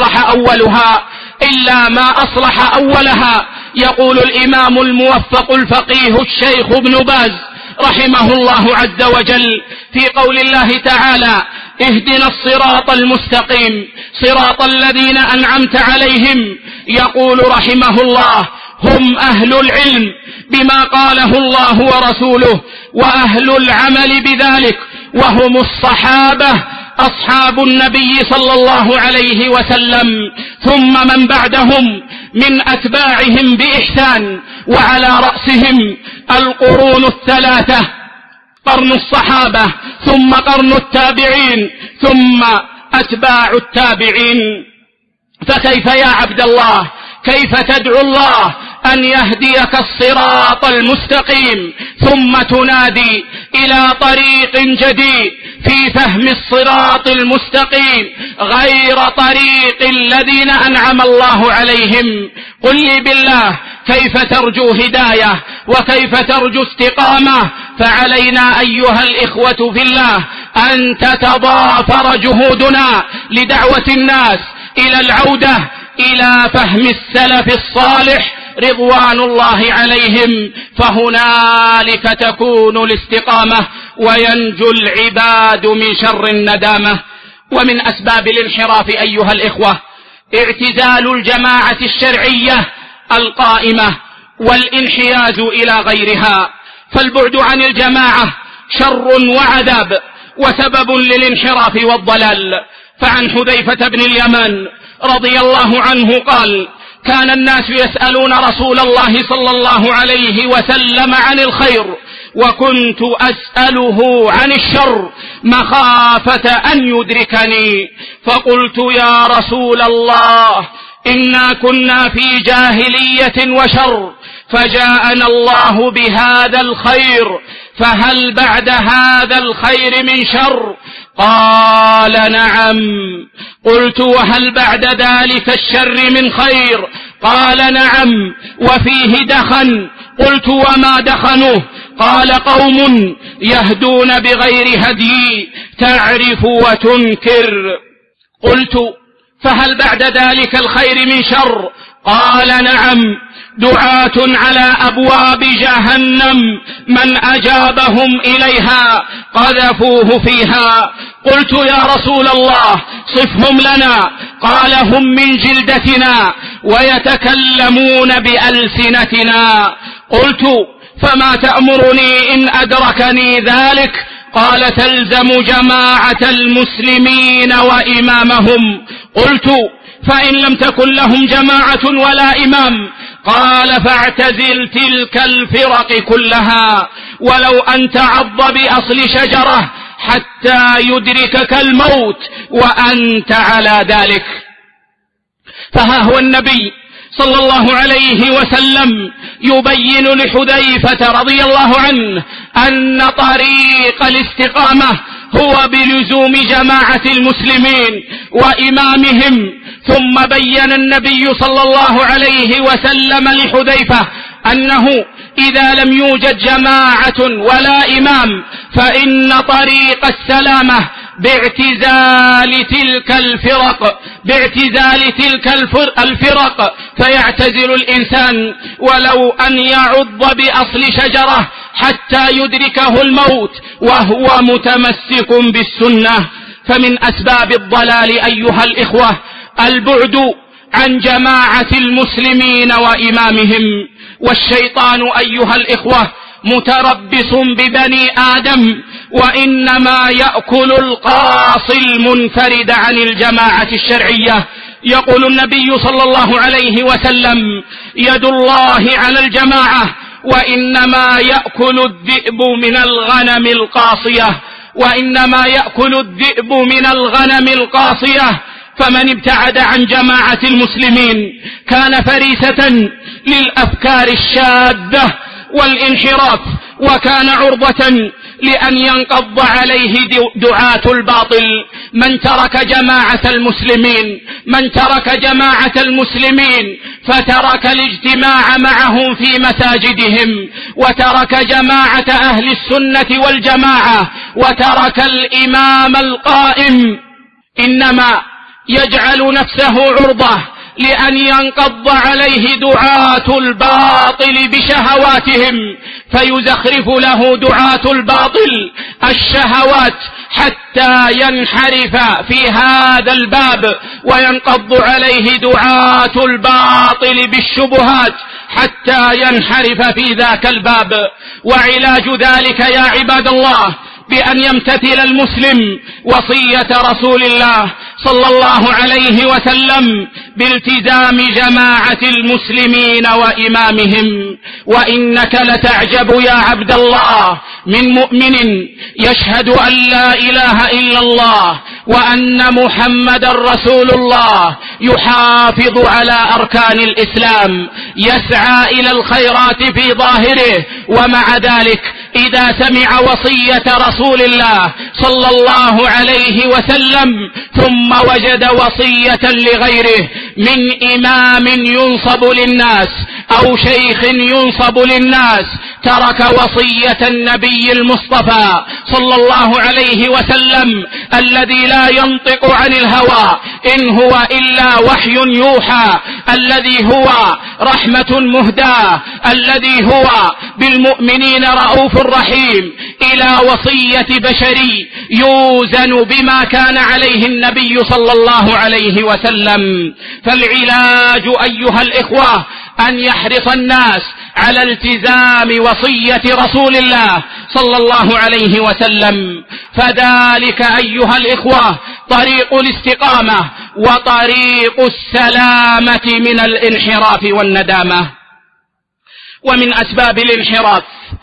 ما أصلح أولها. يقول الإمام الموفق الفقيه الشيخ ابن باز رحمه الله عز وجل في قول الله تعالى: اهدنا الصراط المستقيم صراط الذين أنعمت عليهم. يقول رحمه الله: هم أهل العلم بما قاله الله ورسوله وأهل العمل بذلك، وهم الصحابة أصحاب النبي صلى الله عليه وسلم، ثم من بعدهم من أتباعهم بإحسان، وعلى رأسهم القرون الثلاثة: قرن الصحابة ثم قرن التابعين ثم أتباع التابعين. فكيف يا عبد الله كيف تدعو الله أن يهديك الصراط المستقيم ثم تنادي إلى طريق جديد في فهم الصراط المستقيم غير طريق الذين أنعم الله عليهم؟ قل لي بالله كيف ترجو هداية وكيف ترجو استقامة؟ فعلينا أيها الإخوة في الله أن تتضافر جهودنا لدعوة الناس إلى العودة إلى فهم السلف الصالح رضوان الله عليهم، فهنالك تكون الاستقامة وينجو العباد من شر الندامة. ومن أسباب الانحراف أيها الإخوة اعتزال الجماعة الشرعية القائمة والانحياز إلى غيرها، فالبعد عن الجماعة شر وعذاب وسبب للانحراف والضلال. فعن حذيفة بن اليمان رضي الله عنه قال: كان الناس يسألون رسول الله صلى الله عليه وسلم عن الخير، وكنت أسأله عن الشر مخافة أن يدركني، فقلت: يا رسول الله، إنا كنا في جاهلية وشر، فجاءنا الله بهذا الخير، فهل بعد هذا الخير من شر؟ قال: نعم. قلت: وهل بعد ذلك الشر من خير؟ قال: نعم، وفيه دخن. قلت: وما دخنه؟ قال: قوم يهدون بغير هدي، تعرف وتنكر. قلت: فهل بعد ذلك الخير من شر؟ قال: نعم، دعاة على أبواب جهنم من أجابهم إليها قذفوه فيها. قلت: يا رسول الله، صفهم لنا. قال: هم من جلدتنا ويتكلمون بألسنتنا. قلت: فما تأمرني إن أدركني ذلك؟ قال: تلزم جماعة المسلمين وإمامهم. قلت: فإن لم تكن لهم جماعة ولا إمام؟ قال: فاعتزل تلك الفرق كلها، ولو أن تعض بأصل شجرة حتى يدركك الموت وأنت على ذلك. فها هو النبي صلى الله عليه وسلم يبين لحذيفة رضي الله عنه أن طريق الاستقامة هو بلزوم جماعة المسلمين وإمامهم. ثم بين النبي صلى الله عليه وسلم لحذيفة أنه إذا لم يوجد جماعة ولا إمام فإن طريق السلامة باعتزال تلك الفرق فيعتزل الإنسان ولو أن يعض بأصل شجرة حتى يدركه الموت وهو متمسك بالسنة. فمن أسباب الضلال أيها الإخوة البعد عن جماعة المسلمين وإمامهم. والشيطان أيها الإخوة متربص ببني آدم، وإنما يأكل القاصي المنفرد عن الجماعة الشرعية. يقول النبي صلى الله عليه وسلم: يد الله على الجماعة، وإنما يأكل الذئب من الغنم القاصية. فمن ابتعد عن جماعة المسلمين كان فريسة للأفكار الشاذة والانحراف، وكان عرضة لأن ينقض عليه دعاة الباطل. من ترك جماعة المسلمين فترك الاجتماع معهم في مساجدهم، وترك جماعة أهل السنة والجماعة، وترك الإمام القائم، إنما يجعل نفسه عرضة لأن ينقض عليه دعاة الباطل بشهواتهم، فيزخرف له دعاة الباطل الشهوات حتى ينحرف في هذا الباب، وينقض عليه دعاة الباطل بالشبهات حتى ينحرف في ذاك الباب. وعلاج ذلك يا عباد الله بأن يمتثل المسلم وصية رسول الله صلى الله عليه وسلم بالتزام جماعة المسلمين وإمامهم. وإنك لتعجب يا عبد الله من مؤمن يشهد أن لا إله إلا الله وأن محمد رسول الله، يحافظ على أركان الإسلام، يسعى إلى الخيرات في ظاهره، ومع ذلك إذا سمع وصية رسول الله صلى الله عليه وسلم ثم وجد وصية لغيره من إمام ينصب للناس أو شيخ ينصب للناس ترك وصية النبي المصطفى صلى الله عليه وسلم الذي لا ينطق عن الهوى إن هو إلا وحي يوحى، الذي هو رحمة مهداة، الذي هو بالمؤمنين رؤوف رحيم، إلى وصية بشري يوزن بما كان عليه النبي صلى الله عليه وسلم. فالعلاج أيها الإخوة أن يحرص الناس على التزام وصية رسول الله صلى الله عليه وسلم، فذلك أيها الإخوة طريق الاستقامة وطريق السلامة من الانحراف والندامة. ومن أسباب الانحراف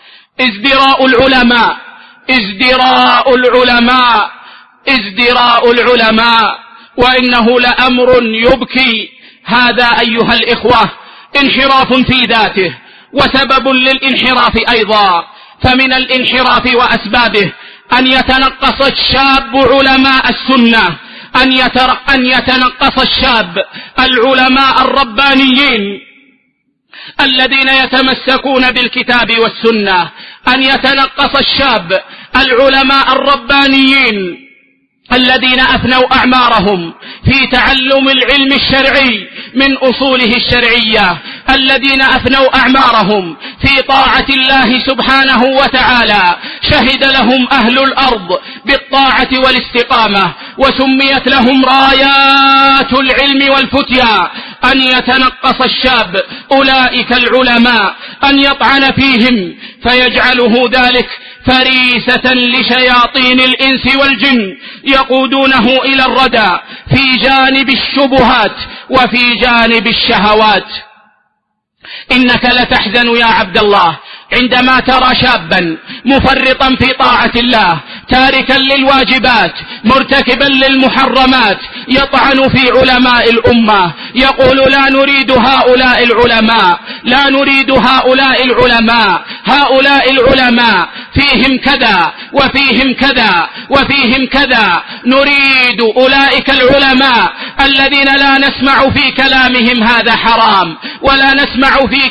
ازدراء العلماء، وإنه لأمر يبكي هذا أيها الإخوة، انحراف في ذاته وسبب للانحراف أيضا. فمن الانحراف وأسبابه أن يتنقص الشاب علماء السنة، أن يتنقص الشاب العلماء الربانيين الذين يتمسكون بالكتاب والسنة، أن يتنقص الشاب العلماء الربانيين الذين أفنوا أعمارهم في تعلم العلم الشرعي من أصوله الشرعية، الذين أفنوا أعمارهم في طاعة الله سبحانه وتعالى، شهد لهم أهل الأرض بالطاعة والاستقامة وسميت لهم رايات العلم والفتيا. أن يتنقص الشاب أولئك العلماء، أن يطعن فيهم فيجعله ذلك فريسة لشياطين الإنس والجن يقودونه إلى الردى في جانب الشبهات وفي جانب الشهوات. إنك لتحزن يا عبد الله عندما ترى شابا مفرطا في طاعة الله، تاركا للواجبات، مرتكبا للمحرمات، يطعن في علماء الأمة، يقول لا نريد هؤلاء العلماء، لا نريد هؤلاء العلماء، هؤلاء العلماء فيهم كذا وفيهم كذا وفيهم كذا، نريد أولئك العلماء الذين لا نسمع في كلامهم هذا حرام، ولا نسمع في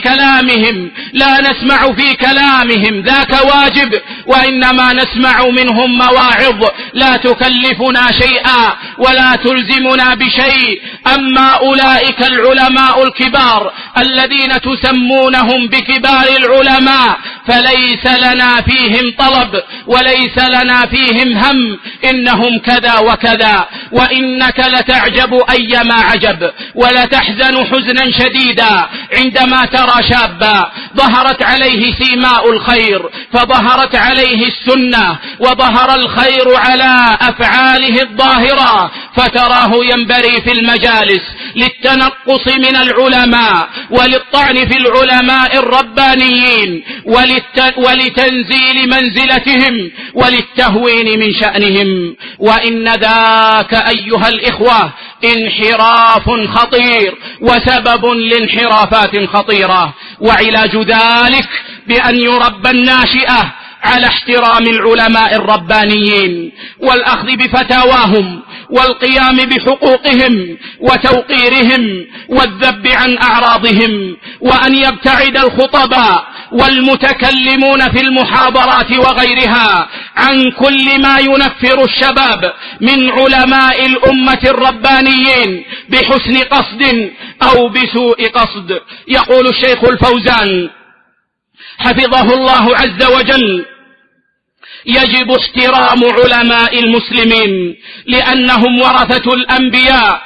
كلامهم ذاك واجب، وإنما نسمع منهم مواعظ لا تكلفنا شيئا ولا تلزمنا بشيء. أما أولئك العلماء الكبار الذين تسمونهم بكبار العلماء فليس لنا فيهم طلب وليس لنا فيهم هم، إنهم كذا وكذا. وإنك لتعجب أيما عجب ولتحزن حزنا شديدا عندما ترى شابا ظهرت عليه سيماء الخير، فظهرت عليه السنة وظهر الخير على أفعاله الظاهرة، فتراه ينبري في المجالس للتنقص من العلماء وللطعن في العلماء الربانيين ولتنزيل منزلتهم وللتهوين من شأنهم. وإن ذاك أيها الإخوة انحراف خطير وسبب لانحرافات خطيرة. وعلاج ذلك بأن يربى الناشئة على احترام العلماء الربانيين والأخذ بفتاواهم والقيام بحقوقهم وتوقيرهم والذب عن أعراضهم، وأن يبتعد الخطباء والمتكلمون في المحاضرات وغيرها عن كل ما ينفر الشباب من علماء الأمة الربانيين بحسن قصد أو بسوء قصد. يقول الشيخ الفوزان حفظه الله عز وجل: يجب احترام علماء المسلمين لأنهم ورثة الأنبياء،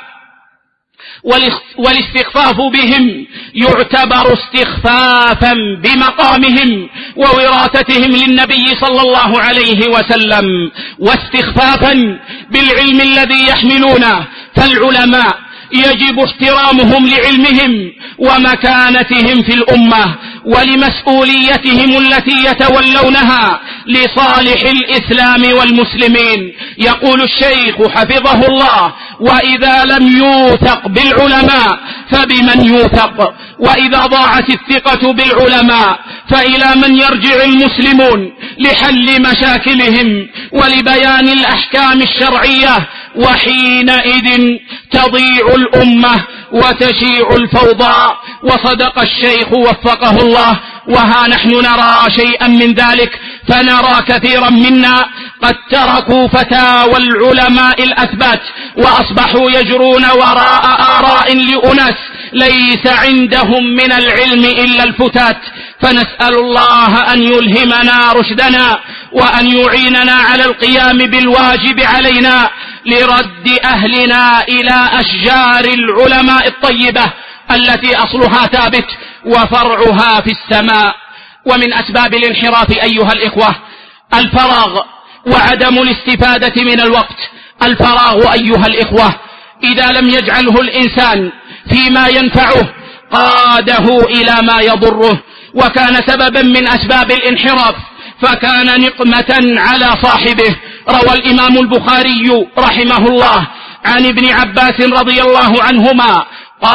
والاستخفاف بهم يعتبر استخفافا بمقامهم ووراثتهم للنبي صلى الله عليه وسلم، واستخفافا بالعلم الذي يحملونه. فالعلماء يجب احترامهم لعلمهم ومكانتهم في الأمة ولمسؤوليتهم التي يتولونها لصالح الإسلام والمسلمين. يقول الشيخ حفظه الله: وإذا لم يوثق بالعلماء فبمن يوثق؟ وإذا ضاعت الثقة بالعلماء فإلى من يرجع المسلمون لحل مشاكلهم ولبيان الأحكام الشرعية؟ وحينئذ تضيع الأمة وتشيع الفوضى. وصدق الشيخ وفقه الله وها نحن نرى شيئا من ذلك، فنرى كثيرا منا قد تركوا فتاوى العلماء الأثبات وأصبحوا يجرون وراء آراء لأناس ليس عندهم من العلم إلا الفتات. فنسأل الله أن يلهمنا رشدنا وأن يعيننا على القيام بالواجب علينا لرد أهلنا إلى أشجار العلماء الطيبة التي أصلها ثابت وفرعها في السماء. ومن أسباب الانحراف أيها الإخوة الفراغ وعدم الاستفادة من الوقت. الفراغ أيها الإخوة إذا لم يجعله الإنسان فيما ينفعه قاده إلى ما يضره، وكان سببا من أسباب الانحراف، فكان نقمة على صاحبه. روى الإمام البخاري رحمه الله عن ابن عباس رضي الله عنهما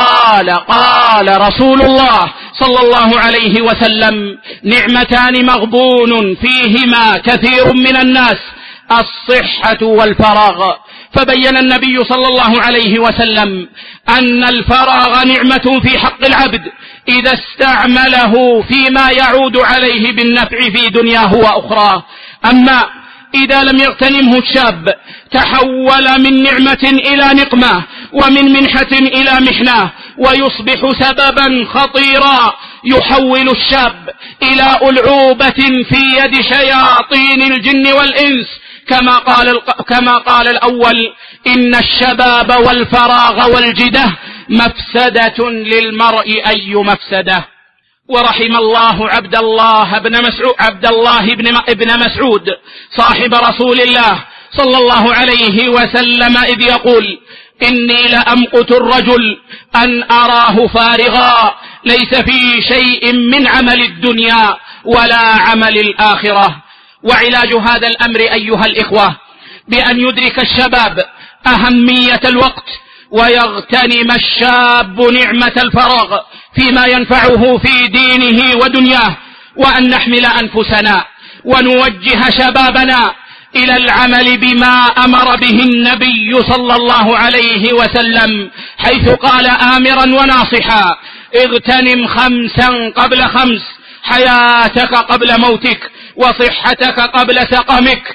قال رسول الله صلى الله عليه وسلم: نعمتان مغبون فيهما كثير من الناس، الصحة والفراغ. فبين النبي صلى الله عليه وسلم أن الفراغ نعمة في حق العبد إذا استعمله فيما يعود عليه بالنفع في دنياه وأخراه. أما إذا لم يغتنمه الشاب تحول من نعمة إلى نقمة، ومن منحة إلى محنة، ويصبح سببا خطيرا يحول الشاب إلى ألعوبة في يد شياطين الجن والإنس، كما قال الأول: إن الشباب والفراغ والجدة مفسدة للمرء أي مفسدة. ورحم الله عبد الله بن مسعود صاحب رسول الله صلى الله عليه وسلم إذ يقول: إني لأمقت الرجل أن أراه فارغا ليس في شيء من عمل الدنيا ولا عمل الآخرة. وعلاج هذا الأمر أيها الإخوة بأن يدرك الشباب أهمية الوقت، ويغتنم الشاب نعمة الفراغ فيما ينفعه في دينه ودنياه، وأن نحمل أنفسنا ونوجه شبابنا إلى العمل بما أمر به النبي صلى الله عليه وسلم، حيث قال آمرا وناصحا: اغتنم 5 قبل 5، حياتك قبل موتك، وصحتك قبل سقمك،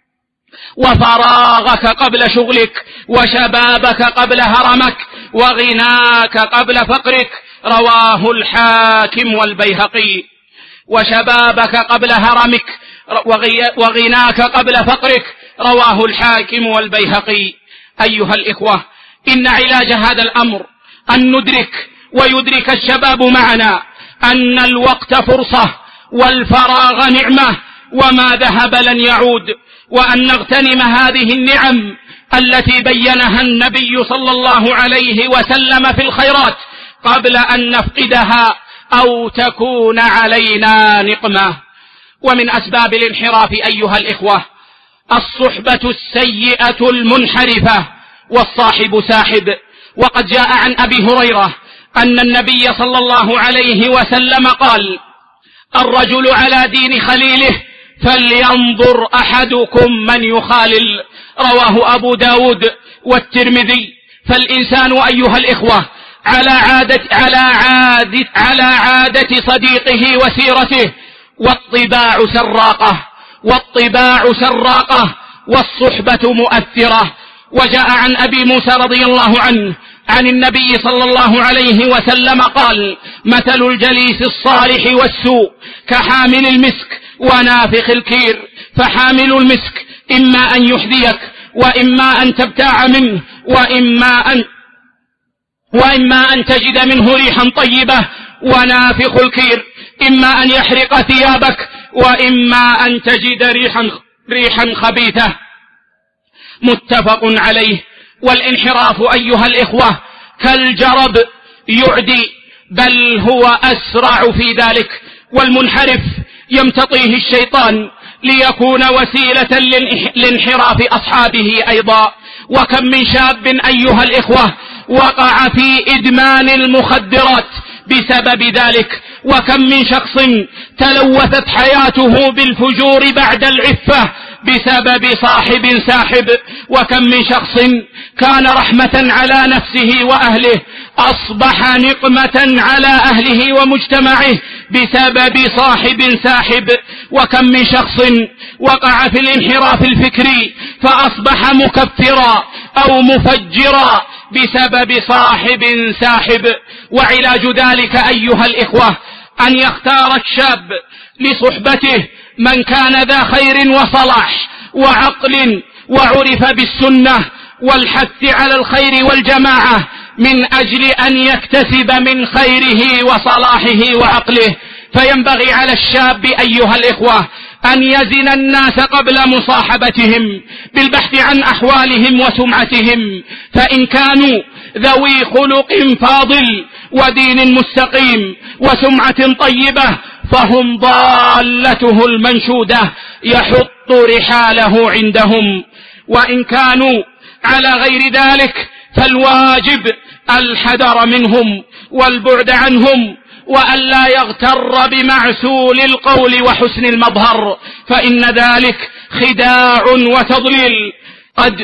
وفراغك قبل شغلك، وشبابك قبل هرمك، وغناك قبل فقرك. رواه الحاكم والبيهقي. وشبابك قبل هرمك وغناك قبل فقرك، رواه الحاكم والبيهقي. أيها الإخوة، إن علاج هذا الأمر أن ندرك ويدرك الشباب معنا أن الوقت فرصة والفراغ نعمة، وما ذهب لن يعود، وأن نغتنم هذه النعم التي بينها النبي صلى الله عليه وسلم في الخيرات قبل أن نفقدها أو تكون علينا نقمة. ومن أسباب الانحراف أيها الإخوة الصحبة السيئة المنحرفة، والصاحب ساحب. وقد جاء عن أبي هريرة أن النبي صلى الله عليه وسلم قال: الرجل على دين خليله فلينظر أحدكم من يخالل. رواه أبو داود والترمذي. فالإنسان أيها الإخوة على عادة صديقه وسيرته، والطباع سراقة والصحبة مؤثرة. وجاء عن أبي موسى رضي الله عنه عن النبي صلى الله عليه وسلم قال: مثل الجليس الصالح والسوء كحامل المسك ونافخ الكير. فحامل المسك إما أن يحذيك، وإما أن تبتاع منه، وإما أن تجد منه ريحا طيبة. ونافخ الكير إما أن يحرق ثيابك، وإما أن تجد ريحا خبيثة. متفق عليه. والانحراف أيها الإخوة كالجرب يعدي، بل هو أسرع في ذلك. والمنحرف يمتطيه الشيطان ليكون وسيلة لانحراف أصحابه أيضا. وكم من شاب أيها الإخوة وقع في إدمان المخدرات بسبب ذلك، وكم من شخص تلوثت حياته بالفجور بعد العفة بسبب صاحب ساحب، وكم من شخص كان رحمة على نفسه وأهله أصبح نقمة على أهله ومجتمعه بسبب صاحب ساحب. وكم من شخص وقع في الانحراف الفكري فأصبح مكفرا أو مفجرا بسبب صاحب ساحب. وعلاج ذلك أيها الإخوة أن يختار الشاب لصحبته من كان ذا خير وصلاح وعقل وعرف بالسنة والحث على الخير والجماعة من أجل أن يكتسب من خيره وصلاحه وعقله. فينبغي على الشاب أيها الإخوة أن يزن الناس قبل مصاحبتهم بالبحث عن أحوالهم وسمعتهم، فإن كانوا ذوي خلق فاضل ودين مستقيم وسمعة طيبة فهم ضالته المنشودة يحط رحاله عندهم، وإن كانوا على غير ذلك فالواجب الحذر منهم والبعد عنهم، وألا يغتر بمعسول القول وحسن المظهر، فإن ذلك خداع وتضليل قد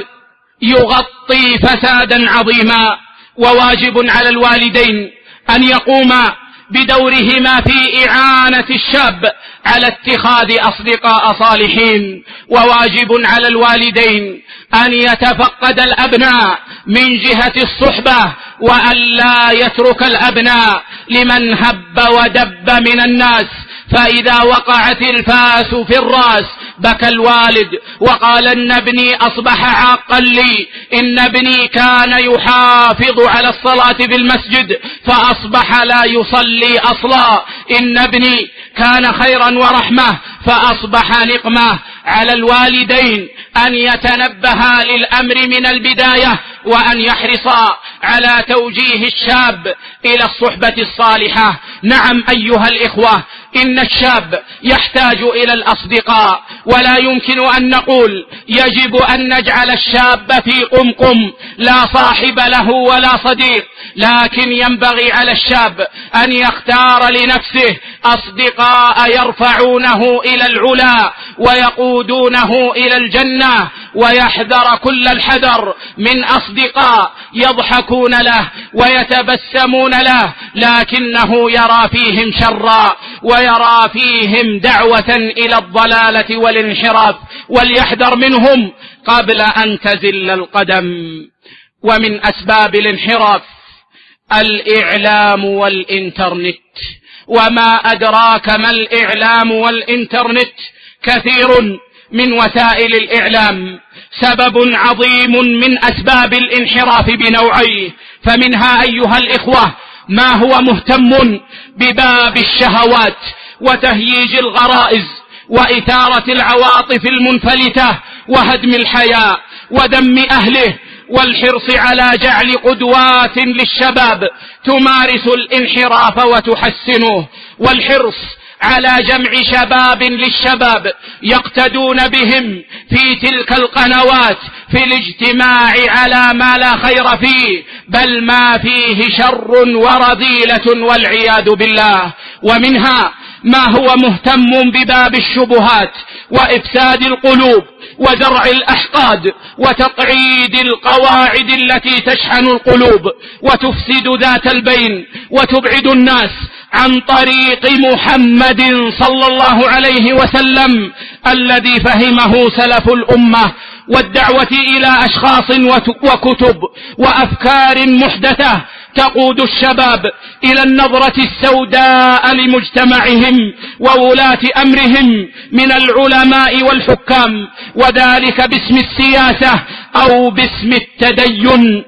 يغطي فسادا عظيما. وواجب على الوالدين أن يقوما بدورهما في إعانة الشاب على اتخاذ أصدقاء صالحين. وواجب على الوالدين أن يتفقد الأبناء من جهة الصحبة، وأن لا يترك الأبناء لمن هب ودب من الناس، فإذا وقعت الفاس في الرأس بكى الوالد وقال إن ابني أصبح عاقا لي، إن ابني كان يحافظ على الصلاة في المسجد فأصبح لا يصلي أصلا، إن ابني كان خيرا ورحمة فأصبح نقمة. على الوالدين أن يتنبها للأمر من البداية، وأن يحرصا على توجيه الشاب إلى الصحبة الصالحة. نعم أيها الإخوة، إن الشاب يحتاج إلى الأصدقاء، ولا يمكن أن نقول يجب أن نجعل الشاب في قمقم لا صاحب له ولا صديق، لكن ينبغي على الشاب أن يختار لنفسه أصدقاء يرفعونه إلى العلا ويقودونه إلى الجنة، ويحذر كل الحذر من أصدقاء يضحكون له ويتبسمون له لكنه يرى فيهم شرا ويرى فيهم دعوة إلى الضلالة والانحراف، وليحذر منهم قبل أن تزل القدم. ومن أسباب الانحراف الإعلام والإنترنت. وما أدراك ما الإعلام والإنترنت؟ كثير من وسائل الإعلام سبب عظيم من أسباب الانحراف بنوعيه، فمنها أيها الإخوة ما هو مهتم بباب الشهوات وتهييج الغرائز وإثارة العواطف المنفلتة وهدم الحياء ودم أهله، والحرص على جعل قدوات للشباب تمارس الانحراف وتحسنه، والحرص على جمع شباب للشباب يقتدون بهم في تلك القنوات في الاجتماع على ما لا خير فيه بل ما فيه شر ورذيلة والعياذ بالله. ومنها ما هو مهتم بباب الشبهات وإفساد القلوب وزرع الأحقاد وتقعيد القواعد التي تشحن القلوب وتفسد ذات البين وتبعد الناس عن طريق محمد صلى الله عليه وسلم الذي فهمه سلف الأمة، والدعوة إلى أشخاص وكتب وأفكار محدثة تقود الشباب إلى النظرة السوداء لمجتمعهم وولاة أمرهم من العلماء والحكام، وذلك باسم السياسة أو باسم التدين.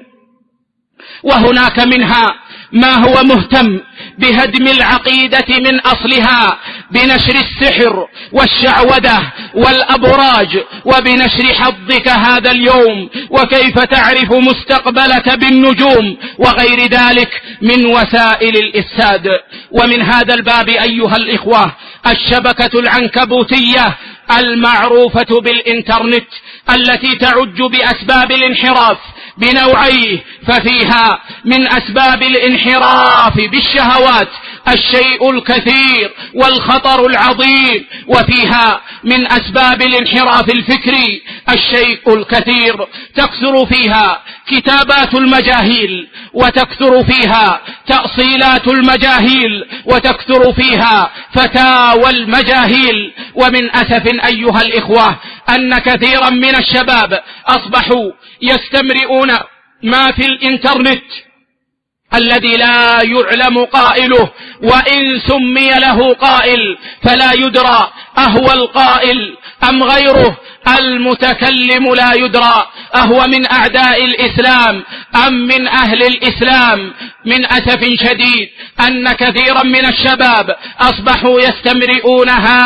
وهناك منها ما هو مهتم بهدم العقيدة من أصلها بنشر السحر والشعوذة والأبراج وبنشر حظك هذا اليوم وكيف تعرف مستقبلك بالنجوم وغير ذلك من وسائل الإفساد. ومن هذا الباب أيها الإخوة الشبكة العنكبوتية المعروفة بالإنترنت التي تعج بأسباب الانحراف بنوعيه، ففيها من أسباب الانحراف بالشهوات الشيء الكثير والخطر العظيم، وفيها من أسباب الانحراف الفكري الشيء الكثير. تكثر فيها كتابات المجاهيل وتكثر فيها تأصيلات المجاهيل وتكثر فيها فتاوى المجاهيل. ومن أسف أيها الإخوة أن كثيرا من الشباب أصبحوا يستمرئون ما في الإنترنت الذي لا يعلم قائله، وإن سمي له قائل فلا يدرى أهو القائل أم غيره، المتكلم لا يدرى أهو من أعداء الإسلام أم من أهل الإسلام. من أسف شديد أن كثيرا من الشباب أصبحوا يستمرئون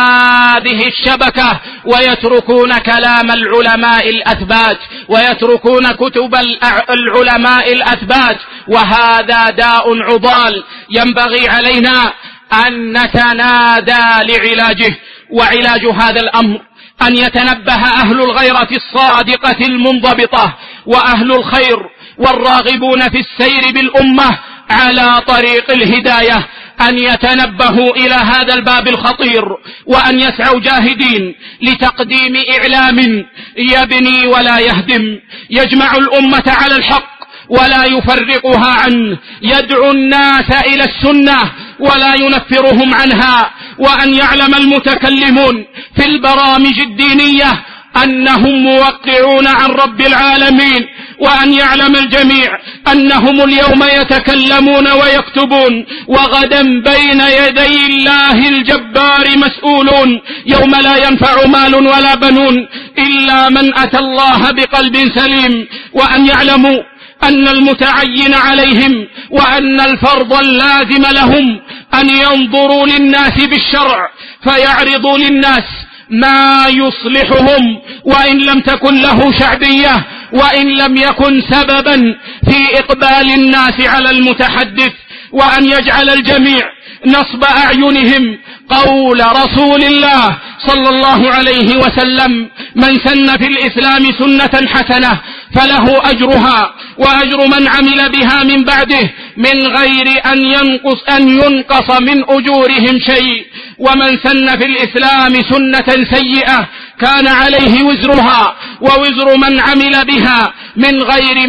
هذه الشبكة ويتركون كلام العلماء الأثبات ويتركون كتب العلماء الأثبات، وهذا داء عضال ينبغي علينا أن نتنادى لعلاجه. وعلاج هذا الأمر أن يتنبه أهل الغيرة الصادقة المنضبطة وأهل الخير والراغبون في السير بالأمة على طريق الهداية أن يتنبهوا إلى هذا الباب الخطير، وأن يسعوا جاهدين لتقديم إعلام يبني ولا يهدم، يجمع الأمة على الحق ولا يفرقها عنه، يدعو الناس إلى السنة ولا ينفرهم عنها. وأن يعلم المتكلمون في البرامج الدينية أنهم موقعون عن رب العالمين، وأن يعلم الجميع أنهم اليوم يتكلمون ويكتبون وغدا بين يدي الله الجبار مسؤولون، يوم لا ينفع مال ولا بنون إلا من أتى الله بقلب سليم. وأن يعلموا أن المتعين عليهم وأن الفرض اللازم لهم أن ينظروا للناس بالشرع فيعرضوا للناس ما يصلحهم، وإن لم تكن له شعبية وإن لم يكن سببا في إقبال الناس على المتحدث. وأن يجعل الجميع نصب أعينهم قول رسول الله صلى الله عليه وسلم: من سن في الإسلام سنة حسنة فله أجرها وأجر من عمل بها من بعده من غير أن ينقص من أجورهم شيء، ومن سن في الإسلام سنة سيئة كان عليه وزرها ووزر من عمل بها من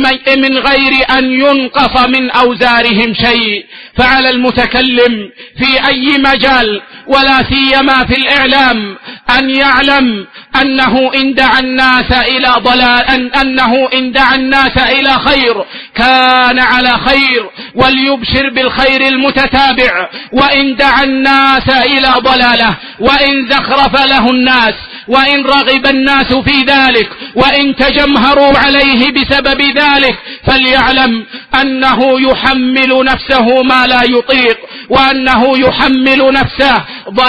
غير أن ينقص من أوزارهم شيء. فعلى المتكلم في أي مجال ولا سيما في الإعلام أن يعلم أنه إن دعا الناس إلى ضلال أنه إن دعا الناس إلى خير كان على خير، وليبشر بالخير المتتابع. وإن دعا الناس إلى ضلاله وإن زخرف له الناس وإن رغب الناس في ذلك وإن تجمهروا عليه بسبب ذلك فليعلم أنه يحمل نفسه ما لا يطيق، وأنه يحمل نفسه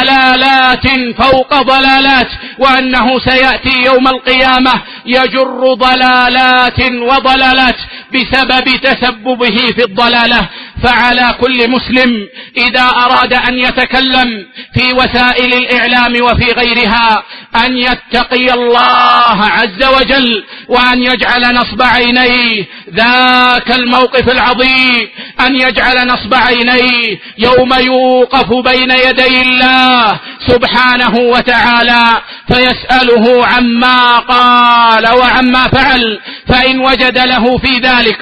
ضلالات فوق ضلالات، وأنه سيأتي يوم القيامة يجر ضلالات وضلالات بسبب تسببه في الضلالة. فعلى كل مسلم إذا أراد أن يتكلم في وسائل الإعلام وفي غيرها أن يتقي الله عز وجل، وأن يجعل نصب عينيه ذاك الموقف العظيم، أن يجعل نصب عينيه يوم يوقف بين يدي الله سبحانه وتعالى فيسأله عما قال وعما فعل، فإن وجد له في ذلك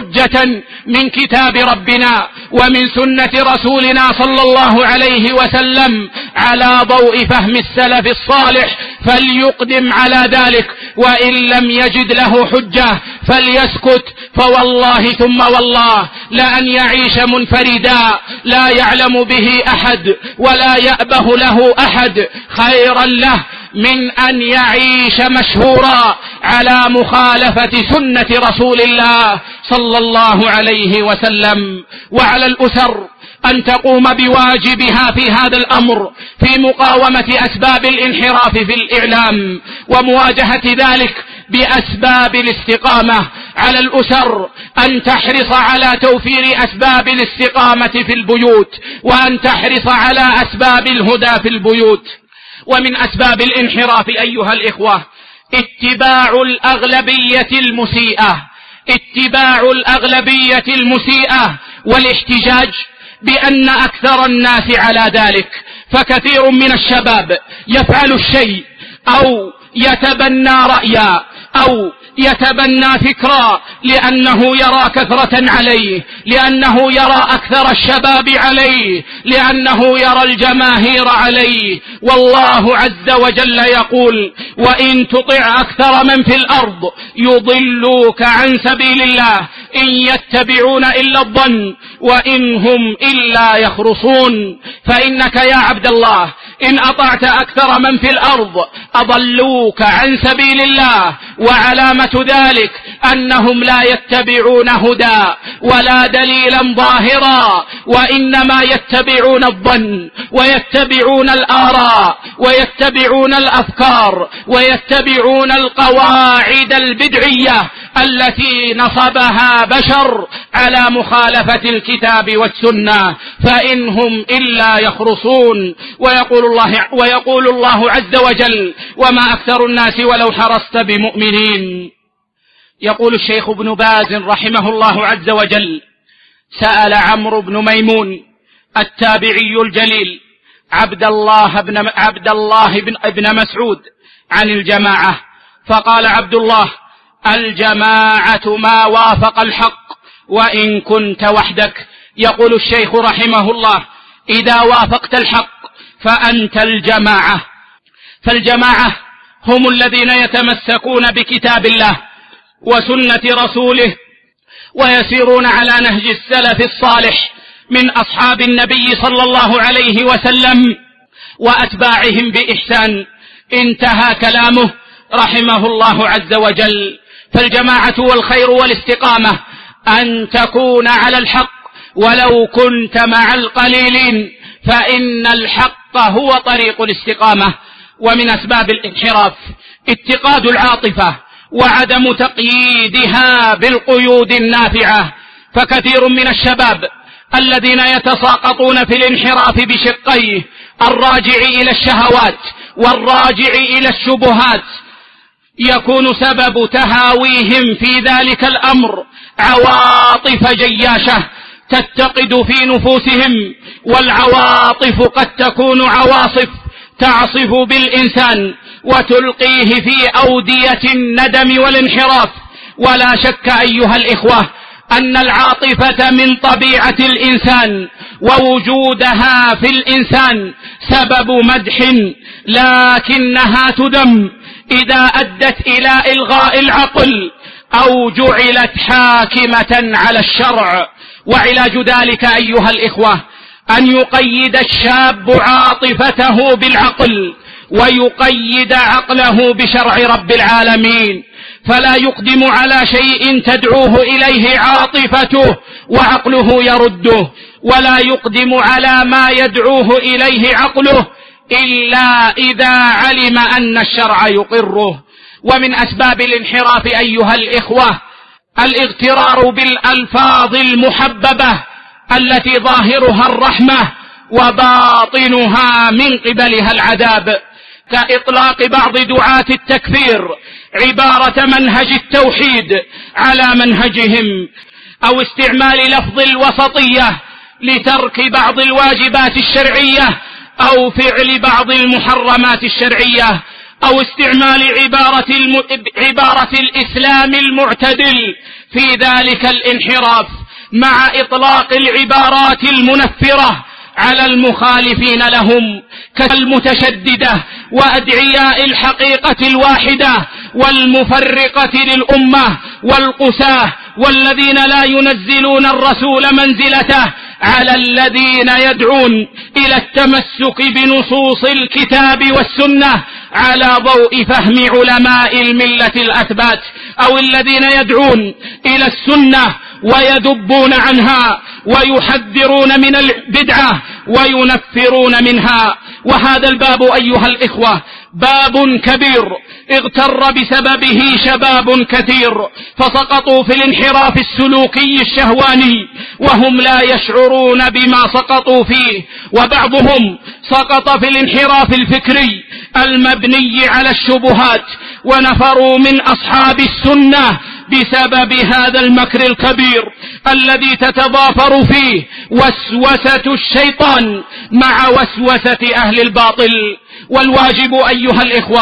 حجة من كتاب ربنا ومن سنة رسولنا صلى الله عليه وسلم على ضوء فهم السلف الصالح فليقدم على ذلك، وإن لم يجد له حجة فليسكت. فوالله ثم والله لأن يعيش منفردا لا يعلم به أحد ولا يأبه له أحد خيرا له من أن يعيش مشهورا على مخالفة سنة رسول الله صلى الله عليه وسلم. وعلى الأسر أن تقوم بواجبها في هذا الأمر في مقاومة أسباب الانحراف في الإعلام ومواجهة ذلك بأسباب الاستقامة. على الأسر أن تحرص على توفير أسباب الاستقامة في البيوت، وأن تحرص على أسباب الهدى في البيوت. ومن أسباب الانحراف أيها الإخوة اتباع الأغلبية المسيئة والاحتجاج بأن أكثر الناس على ذلك. فكثير من الشباب يفعل الشيء أو يتبنى رأيا أو يتبنى فكرا لأنه يرى كثرة عليه، لأنه يرى أكثر الشباب عليه، لأنه يرى الجماهير عليه. والله عز وجل يقول: وإن تطع أكثر من في الأرض يضلوك عن سبيل الله إن يتبعون إلا الظن وإن هم إلا يخرصون. فإنك يا عبد الله إن أطعت أكثر من في الأرض أضلوك عن سبيل الله، وعلامة ذلك أنهم لا يتبعون هدى ولا دليلا ظاهرا، وإنما يتبعون الظن ويتبعون الآراء ويتبعون الأفكار ويتبعون القواعد البدعية التي نصبها بشر على مخالفة الكتاب والسنة، فإنهم إلا يخرصون. ويقول الله عز وجل: وما أكثر الناس ولو حرصت بمؤمنين. يقول الشيخ ابن باز رحمه الله عز وجل: سأل عمرو بن ميمون التابعي الجليل عبد الله بن مسعود عن الجماعة، فقال عبد الله: الجماعة ما وافق الحق وإن كنت وحدك. يقول الشيخ رحمه الله: إذا وافقت الحق فأنت الجماعة. فالجماعة هم الذين يتمسكون بكتاب الله وسنة رسوله ويسيرون على نهج السلف الصالح من أصحاب النبي صلى الله عليه وسلم وأتباعهم بإحسان. انتهى كلامه رحمه الله عز وجل. فالجماعة والخير والاستقامة أن تكون على الحق ولو كنت مع القليلين، فإن الحق هو طريق الاستقامة. ومن أسباب الانحراف اتقاد العاطفة وعدم تقييدها بالقيود النافعة. فكثير من الشباب الذين يتساقطون في الانحراف بشقيه: الراجع إلى الشهوات والراجع إلى الشبهات، يكون سبب تهاويهم في ذلك الأمر عواطف جياشة تتقد في نفوسهم، والعواطف قد تكون عواصف تعصف بالإنسان وتلقيه في أودية الندم والانحراف. ولا شك أيها الإخوة أن العاطفة من طبيعة الإنسان، ووجودها في الإنسان سبب مدح، لكنها تذم إذا أدت إلى إلغاء العقل أو جعلت حاكمة على الشرع. وعلاج ذلك أيها الإخوة أن يقيد الشاب عاطفته بالعقل ويقيد عقله بشرع رب العالمين، فلا يقدم على شيء تدعوه إليه عاطفته وعقله يرده، ولا يقدم على ما يدعوه إليه عقله إلا إذا علم أن الشرع يقره. ومن أسباب الانحراف أيها الإخوة الاغترار بالألفاظ المحببة التي ظاهرها الرحمة وباطنها من قبلها العذاب، كإطلاق بعض دعاة التكفير عبارة منهج التوحيد على منهجهم، أو استعمال لفظ الوسطية لترك بعض الواجبات الشرعية أو فعل بعض المحرمات الشرعية، أو استعمال عبارة الإسلام المعتدل في ذلك الانحراف، مع إطلاق العبارات المنفرة على المخالفين لهم كالمتشددة وأدعياء الحقيقة الواحدة والمفرقة للأمة والقساة والذين لا ينزلون الرسول منزلته على الذين يدعون إلى التمسك بنصوص الكتاب والسنة على ضوء فهم علماء الملة الأثبات، أو الذين يدعون إلى السنة ويدبون عنها ويحذرون من البدعة وينفرون منها. وهذا الباب أيها الإخوة باب كبير اغتر بسببه شباب كثير، فسقطوا في الانحراف السلوكي الشهواني وهم لا يشعرون بما سقطوا فيه، وبعضهم سقط في الانحراف الفكري المبني على الشبهات، ونفروا من أصحاب السنة بسبب هذا المكر الكبير الذي تتضافر فيه وسوسة الشيطان مع وسوسة أهل الباطل. والواجب أيها الإخوة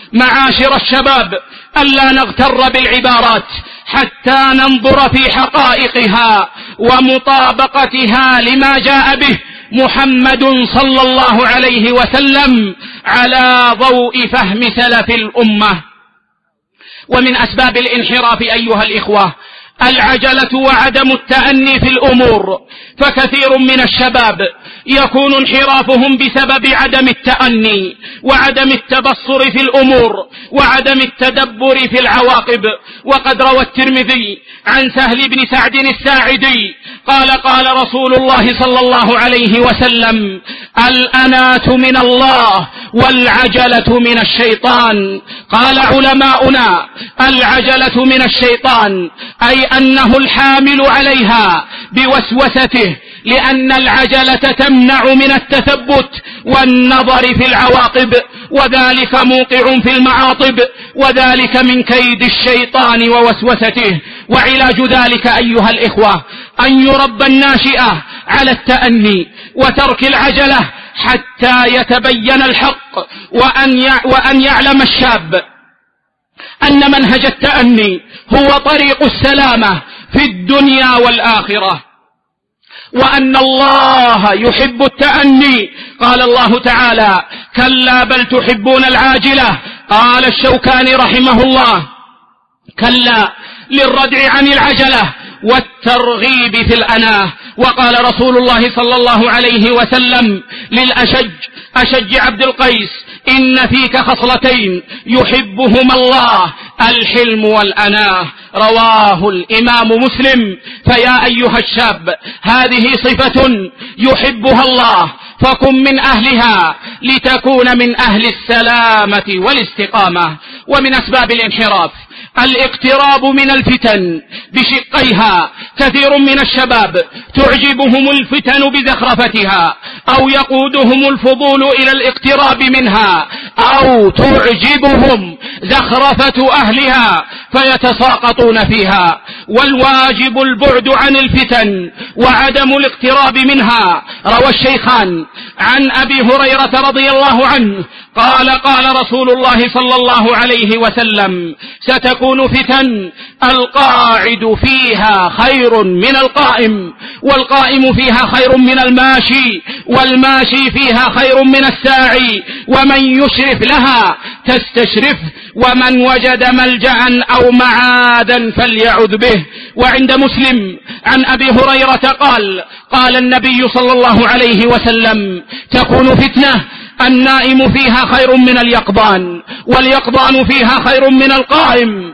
معاشر الشباب ألا نغتر بالعبارات حتى ننظر في حقائقها ومطابقتها لما جاء به محمد صلى الله عليه وسلم على ضوء فهم سلف الأمة. ومن أسباب الانحراف أيها الإخوة العجلة وعدم التأني في الأمور، فكثير من الشباب يكون انحرافهم بسبب عدم التأني وعدم التبصر في الأمور وعدم التدبر في العواقب. وقد روى الترمذي عن سهل بن سعد الساعدي قال قال رسول الله صلى الله عليه وسلم: الأنات من الله والعجلة من الشيطان. قال علماؤنا: العجلة من الشيطان أي أنه الحامل عليها بوسوسته، لأن العجلة تمنع من التثبت والنظر في العواقب، وذلك موقع في المعاطب، وذلك من كيد الشيطان ووسوسته. وعلاج ذلك أيها الإخوة أن يربى الناشئة على التأني وترك العجلة حتى يتبين الحق، وأن يعلم الشاب أن منهج التأني هو طريق السلامة في الدنيا والآخرة، وأن الله يحب التأني. قال الله تعالى: كلا بل تحبون العاجلة. قال الشوكاني رحمه الله: كلا للردع عن العجلة والترغيب في الأناه. وقال رسول الله صلى الله عليه وسلم أشج عبد القيس: إن فيك خصلتين يحبهما الله، الحلم والأناه. رواه الإمام مسلم. فيا أيها الشاب، هذه صفة يحبها الله، فكن من أهلها لتكون من أهل السلامة والاستقامة. ومن أسباب الانحراف الاقتراب من الفتن بشقيها. كثير من الشباب تعجبهم الفتن بزخرفتها، أو يقودهم الفضول إلى الاقتراب منها، أو تعجبهم زخرفة أهلها فيتساقطون فيها. والواجب البعد عن الفتن وعدم الاقتراب منها. روى الشيخان عن أبي هريرة رضي الله عنه قال قال رسول الله صلى الله عليه وسلم: ستكون فتن القاعد فيها خير من القائم، والقائم فيها خير من الماشي، والماشي فيها خير من الساعي، ومن يشرف لها تستشرف، ومن وجد ملجأ أو معادا فليعذ به. وعند مسلم عن أبي هريرة قال النبي صلى الله عليه وسلم: تكون فتنة النائم فيها خير من اليقظان، واليقظان فيها خير من القائم،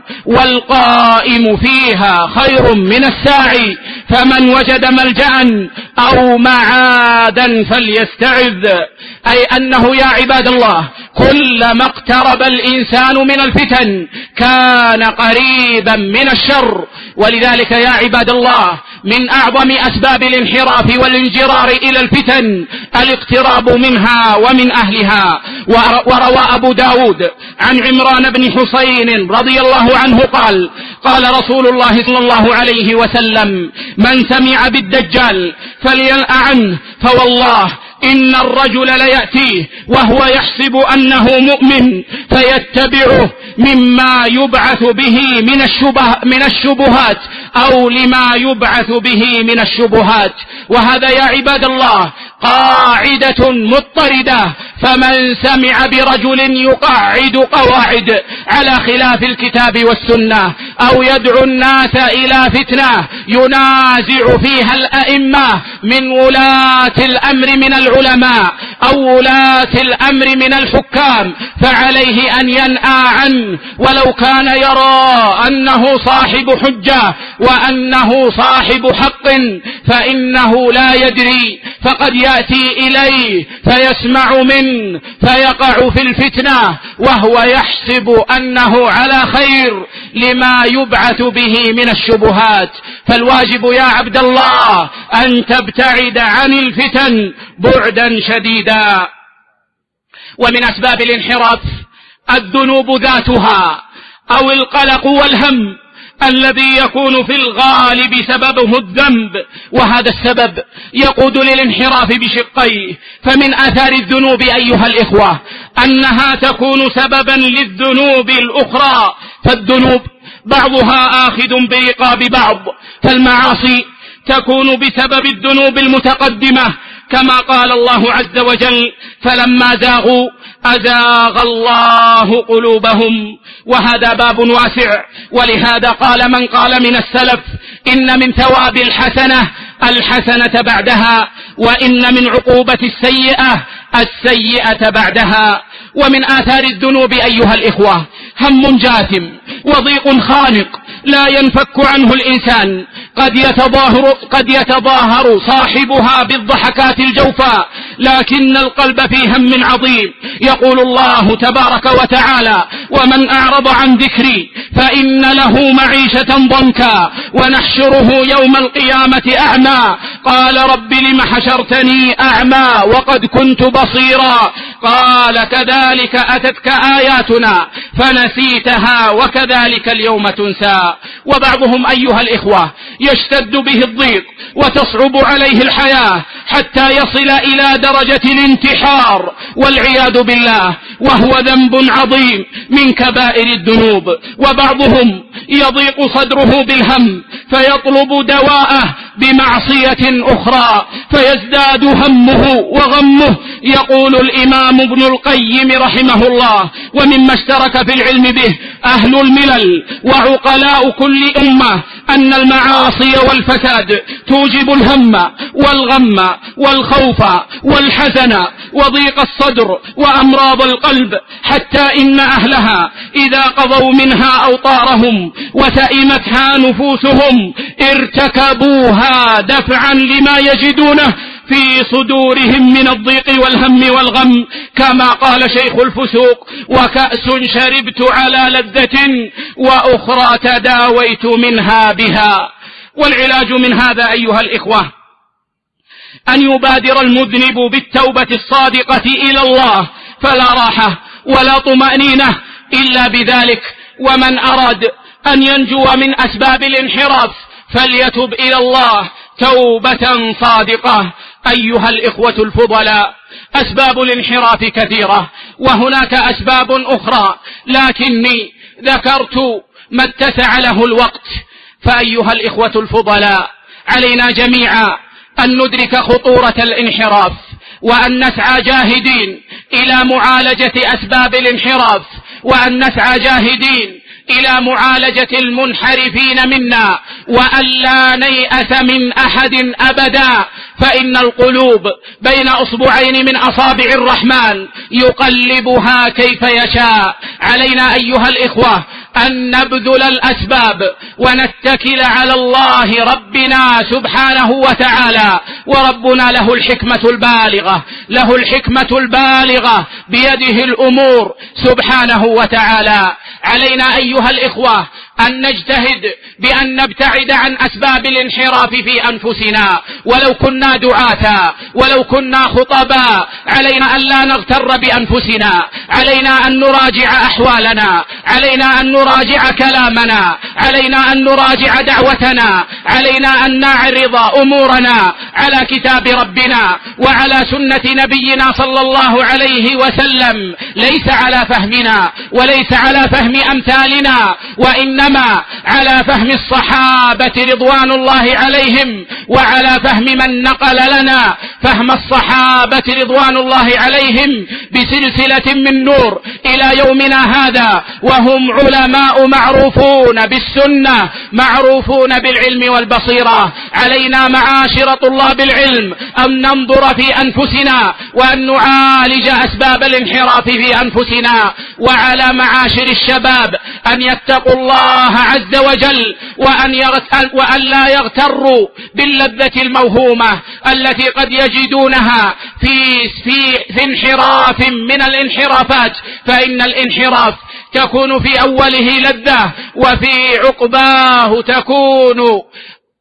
والقائم فيها خير من الساعي، فمن وجد ملجأ أو معادا فليستعذ. أي أنه يا عباد الله كلما اقترب الإنسان من الفتن كان قريبا من الشر. ولذلك يا عباد الله من أعظم أسباب الانحراف والانجرار إلى الفتن الاقتراب منها ومن أهلها. وروى أبو داود عن عمران بن حسين رضي الله عنه قال رسول الله صلى الله عليه وسلم: من سمع بالدجال فلينأ عنه، فوالله إن الرجل ليأتيه وهو يحسب أنه مؤمن فيتبعه مما يبعث به من الشبهات أو لما يبعث به من الشبهات. وهذا يا عباد الله قاعدة مضطردة، فمن سمع برجل يقعد قواعد على خلاف الكتاب والسنة أو يدعو الناس إلى فتنة ينازع فيها الأئمة من ولاة الأمر من العلماء أو ولاة الأمر من الحكام، فعليه أن ينأى عنه ولو كان يرى أنه صاحب حجة وأنه صاحب حق، فإنه لا يدري، فقد يأتي إليه فيسمع منه فيقع في الفتنة وهو يحسب أنه على خير لما يبعث به من الشبهات. فالواجب يا عبد الله أن تبتعد عن الفتن بعدا شديدا. ومن أسباب الانحراف الذنوب ذاتها أو القلق والهم الذي يكون في الغالب سببه الذنب، وهذا السبب يقود للانحراف بشقيه. فمن آثار الذنوب أيها الإخوة أنها تكون سببا للذنوب الأخرى، فالذنوب بعضها آخذ برقاب بعض، فالمعاصي تكون بسبب الذنوب المتقدمة، كما قال الله عز وجل: فلما زاغوا أزاغ الله قلوبهم. وهذا باب واسع، ولهذا قال من قال من السلف: إن من ثواب الحسنة بعدها، وإن من عقوبة السيئة بعدها. ومن آثار الذنوب أيها الإخوة هم جاثم وضيق خانق لا ينفك عنه الإنسان، قد يتظاهر صاحبها بالضحكات الجوفاء، لكن القلب في هم عظيم. يقول الله تبارك وتعالى: ومن أعرض عن ذكري فإن له معيشة ضنكا ونحشره يوم القيامة أعمى، قال رب لم حشرتني أعمى وقد كنت بصيرا، قال كذلك أتتك آياتنا فنسيتها وكذلك اليوم تنسى. وبعضهم أيها الإخوة يشتد به الضيق وتصعب عليه الحياة حتى يصل إلى درجة الانتحار والعياذ بالله، وهو ذنب عظيم من كبائر الذنوب. وبعضهم يضيق صدره بالهم فيطلب دواءه بمعصية أخرى فيزداد همه وغمه. يقول الإمام ابن القيم رحمه الله: ومما اشترك في العلم به أهل الملل وعقلاء كل أمة أن المعاصي والفساد توجب الهم والغم والخوف والحزن وضيق الصدر وأمراض القلب، حتى إن أهلها إذا قضوا منها أوطارهم وتئمتها نفوسهم ارتكبوها دفعا لما يجدونه في صدورهم من الضيق والهم والغم، كما قال شيخ الفسوق: وكأس شربت على لذة وأخرى تداويت منها بها. والعلاج من هذا أيها الإخوة أن يبادر المذنب بالتوبة الصادقة إلى الله، فلا راحة ولا طمأنينة إلا بذلك. ومن أراد أن ينجو من أسباب الانحراف فليتب إلى الله توبة صادقة. أيها الإخوة الفضلاء، أسباب الانحراف كثيرة وهناك أسباب أخرى، لكني ذكرت ما اتسع له الوقت. فأيها الإخوة الفضلاء، علينا جميعا أن ندرك خطورة الانحراف، وأن نسعى جاهدين إلى معالجة أسباب الانحراف، وأن نسعى جاهدين إلى معالجة المنحرفين منا، وأن لا نيأس من أحد أبدا، فإن القلوب بين أصبعين من أصابع الرحمن يقلبها كيف يشاء. علينا أيها الإخوة أن نبذل الأسباب ونتكل على الله ربنا سبحانه وتعالى، وربنا له الحكمة البالغة بيده الأمور سبحانه وتعالى. علينا أيها الإخوة أن نجتهد بأن نبتعد عن أسباب الانحراف في أنفسنا، ولو كنا دعاة ولو كنا خطباء. علينا أن لا نغتر بأنفسنا، علينا أن نراجع أحوالنا، علينا أن نراجع كلامنا، علينا أن نراجع دعوتنا، علينا أن نعرض أمورنا على كتاب ربنا وعلى سنة نبينا صلى الله عليه وسلم، ليس على فهمنا وليس على فهم أمثالنا، وإنما على فهم الصحابة رضوان الله عليهم، وعلى فهم من نقل لنا فهم الصحابة رضوان الله عليهم بسلسلة من نور إلى يومنا هذا، وهم علماء معروفون بالسنة، معروفون بالعلم والبصيرة. علينا معاشر طلاب العلم أن ننظر في أنفسنا وأن نعالج أسباب الانحراف في أنفسنا. وعلى معاشر الشباب أن يتقوا الله عز وجل وأن لا يغتروا باللذة الموهومة التي قد يجدونها في انحراف من الانحرافات، فإن الانحراف تكون في أوله لذة وفي عقباه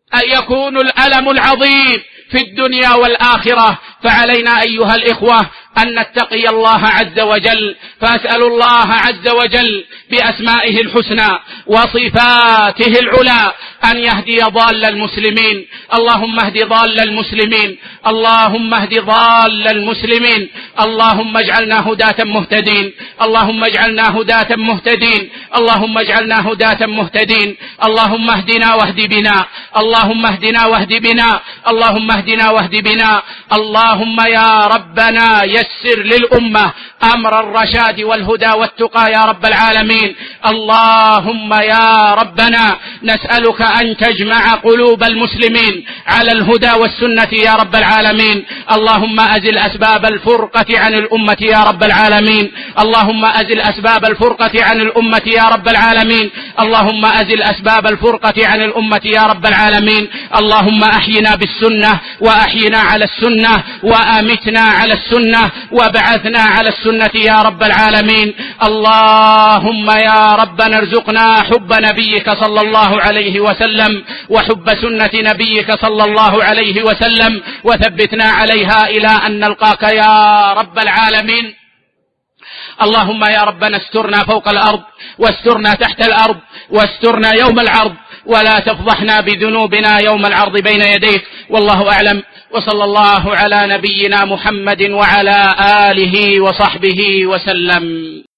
يكون الألم العظيم في الدنيا والآخرة. فعلينا أيها الإخوة أن نتقي الله عز وجل، فأسأل الله عز وجل بأسمائه الحسنى وصفاته العلى أن يهدي ضال المسلمين. اللهم اهد ضال المسلمين، اللهم اهد ضال المسلمين، اللهم اجعلنا هداة مهتدين، اللهم اجعلنا هداة مهتدين، اللهم اجعلنا هداة مهتدين. اللهم اهدنا واهد بنا، اللهم اهدنا واهد بنا، اللهم اهدنا واهد بنا. اللهم يا ربنا يسر للأمة أمر الرشاد والهدى والتقى يا رب العالمين. اللهم يا ربنا نسألك أن تجمع قلوب المسلمين على الهدى والسنة يا رب العالمين. اللهم أزل أسباب الفرقة عن الأمة يا رب العالمين، اللهم أزل أسباب الفرقة عن الأمة يا رب العالمين، اللهم أزل أسباب الفرقة عن الأمة يا رب العالمين. اللهم أحينا بالسنة وأحينا على السنة وأمتنا على السنة وابعثنا على السنة يا رب العالمين. اللهم يا ربنا ارزقنا حب نبيك صلى الله عليه وسلم وحب سنة نبيك صلى الله عليه وسلم، وثبتنا عليها إلى أن نلقاك يا رب العالمين. اللهم يا ربنا استرنا فوق الأرض واسترنا تحت الأرض واسترنا يوم العرض، ولا تفضحنا بذنوبنا يوم العرض بين يديك. والله أعلم، وصلى الله على نبينا محمد وعلى آله وصحبه وسلم.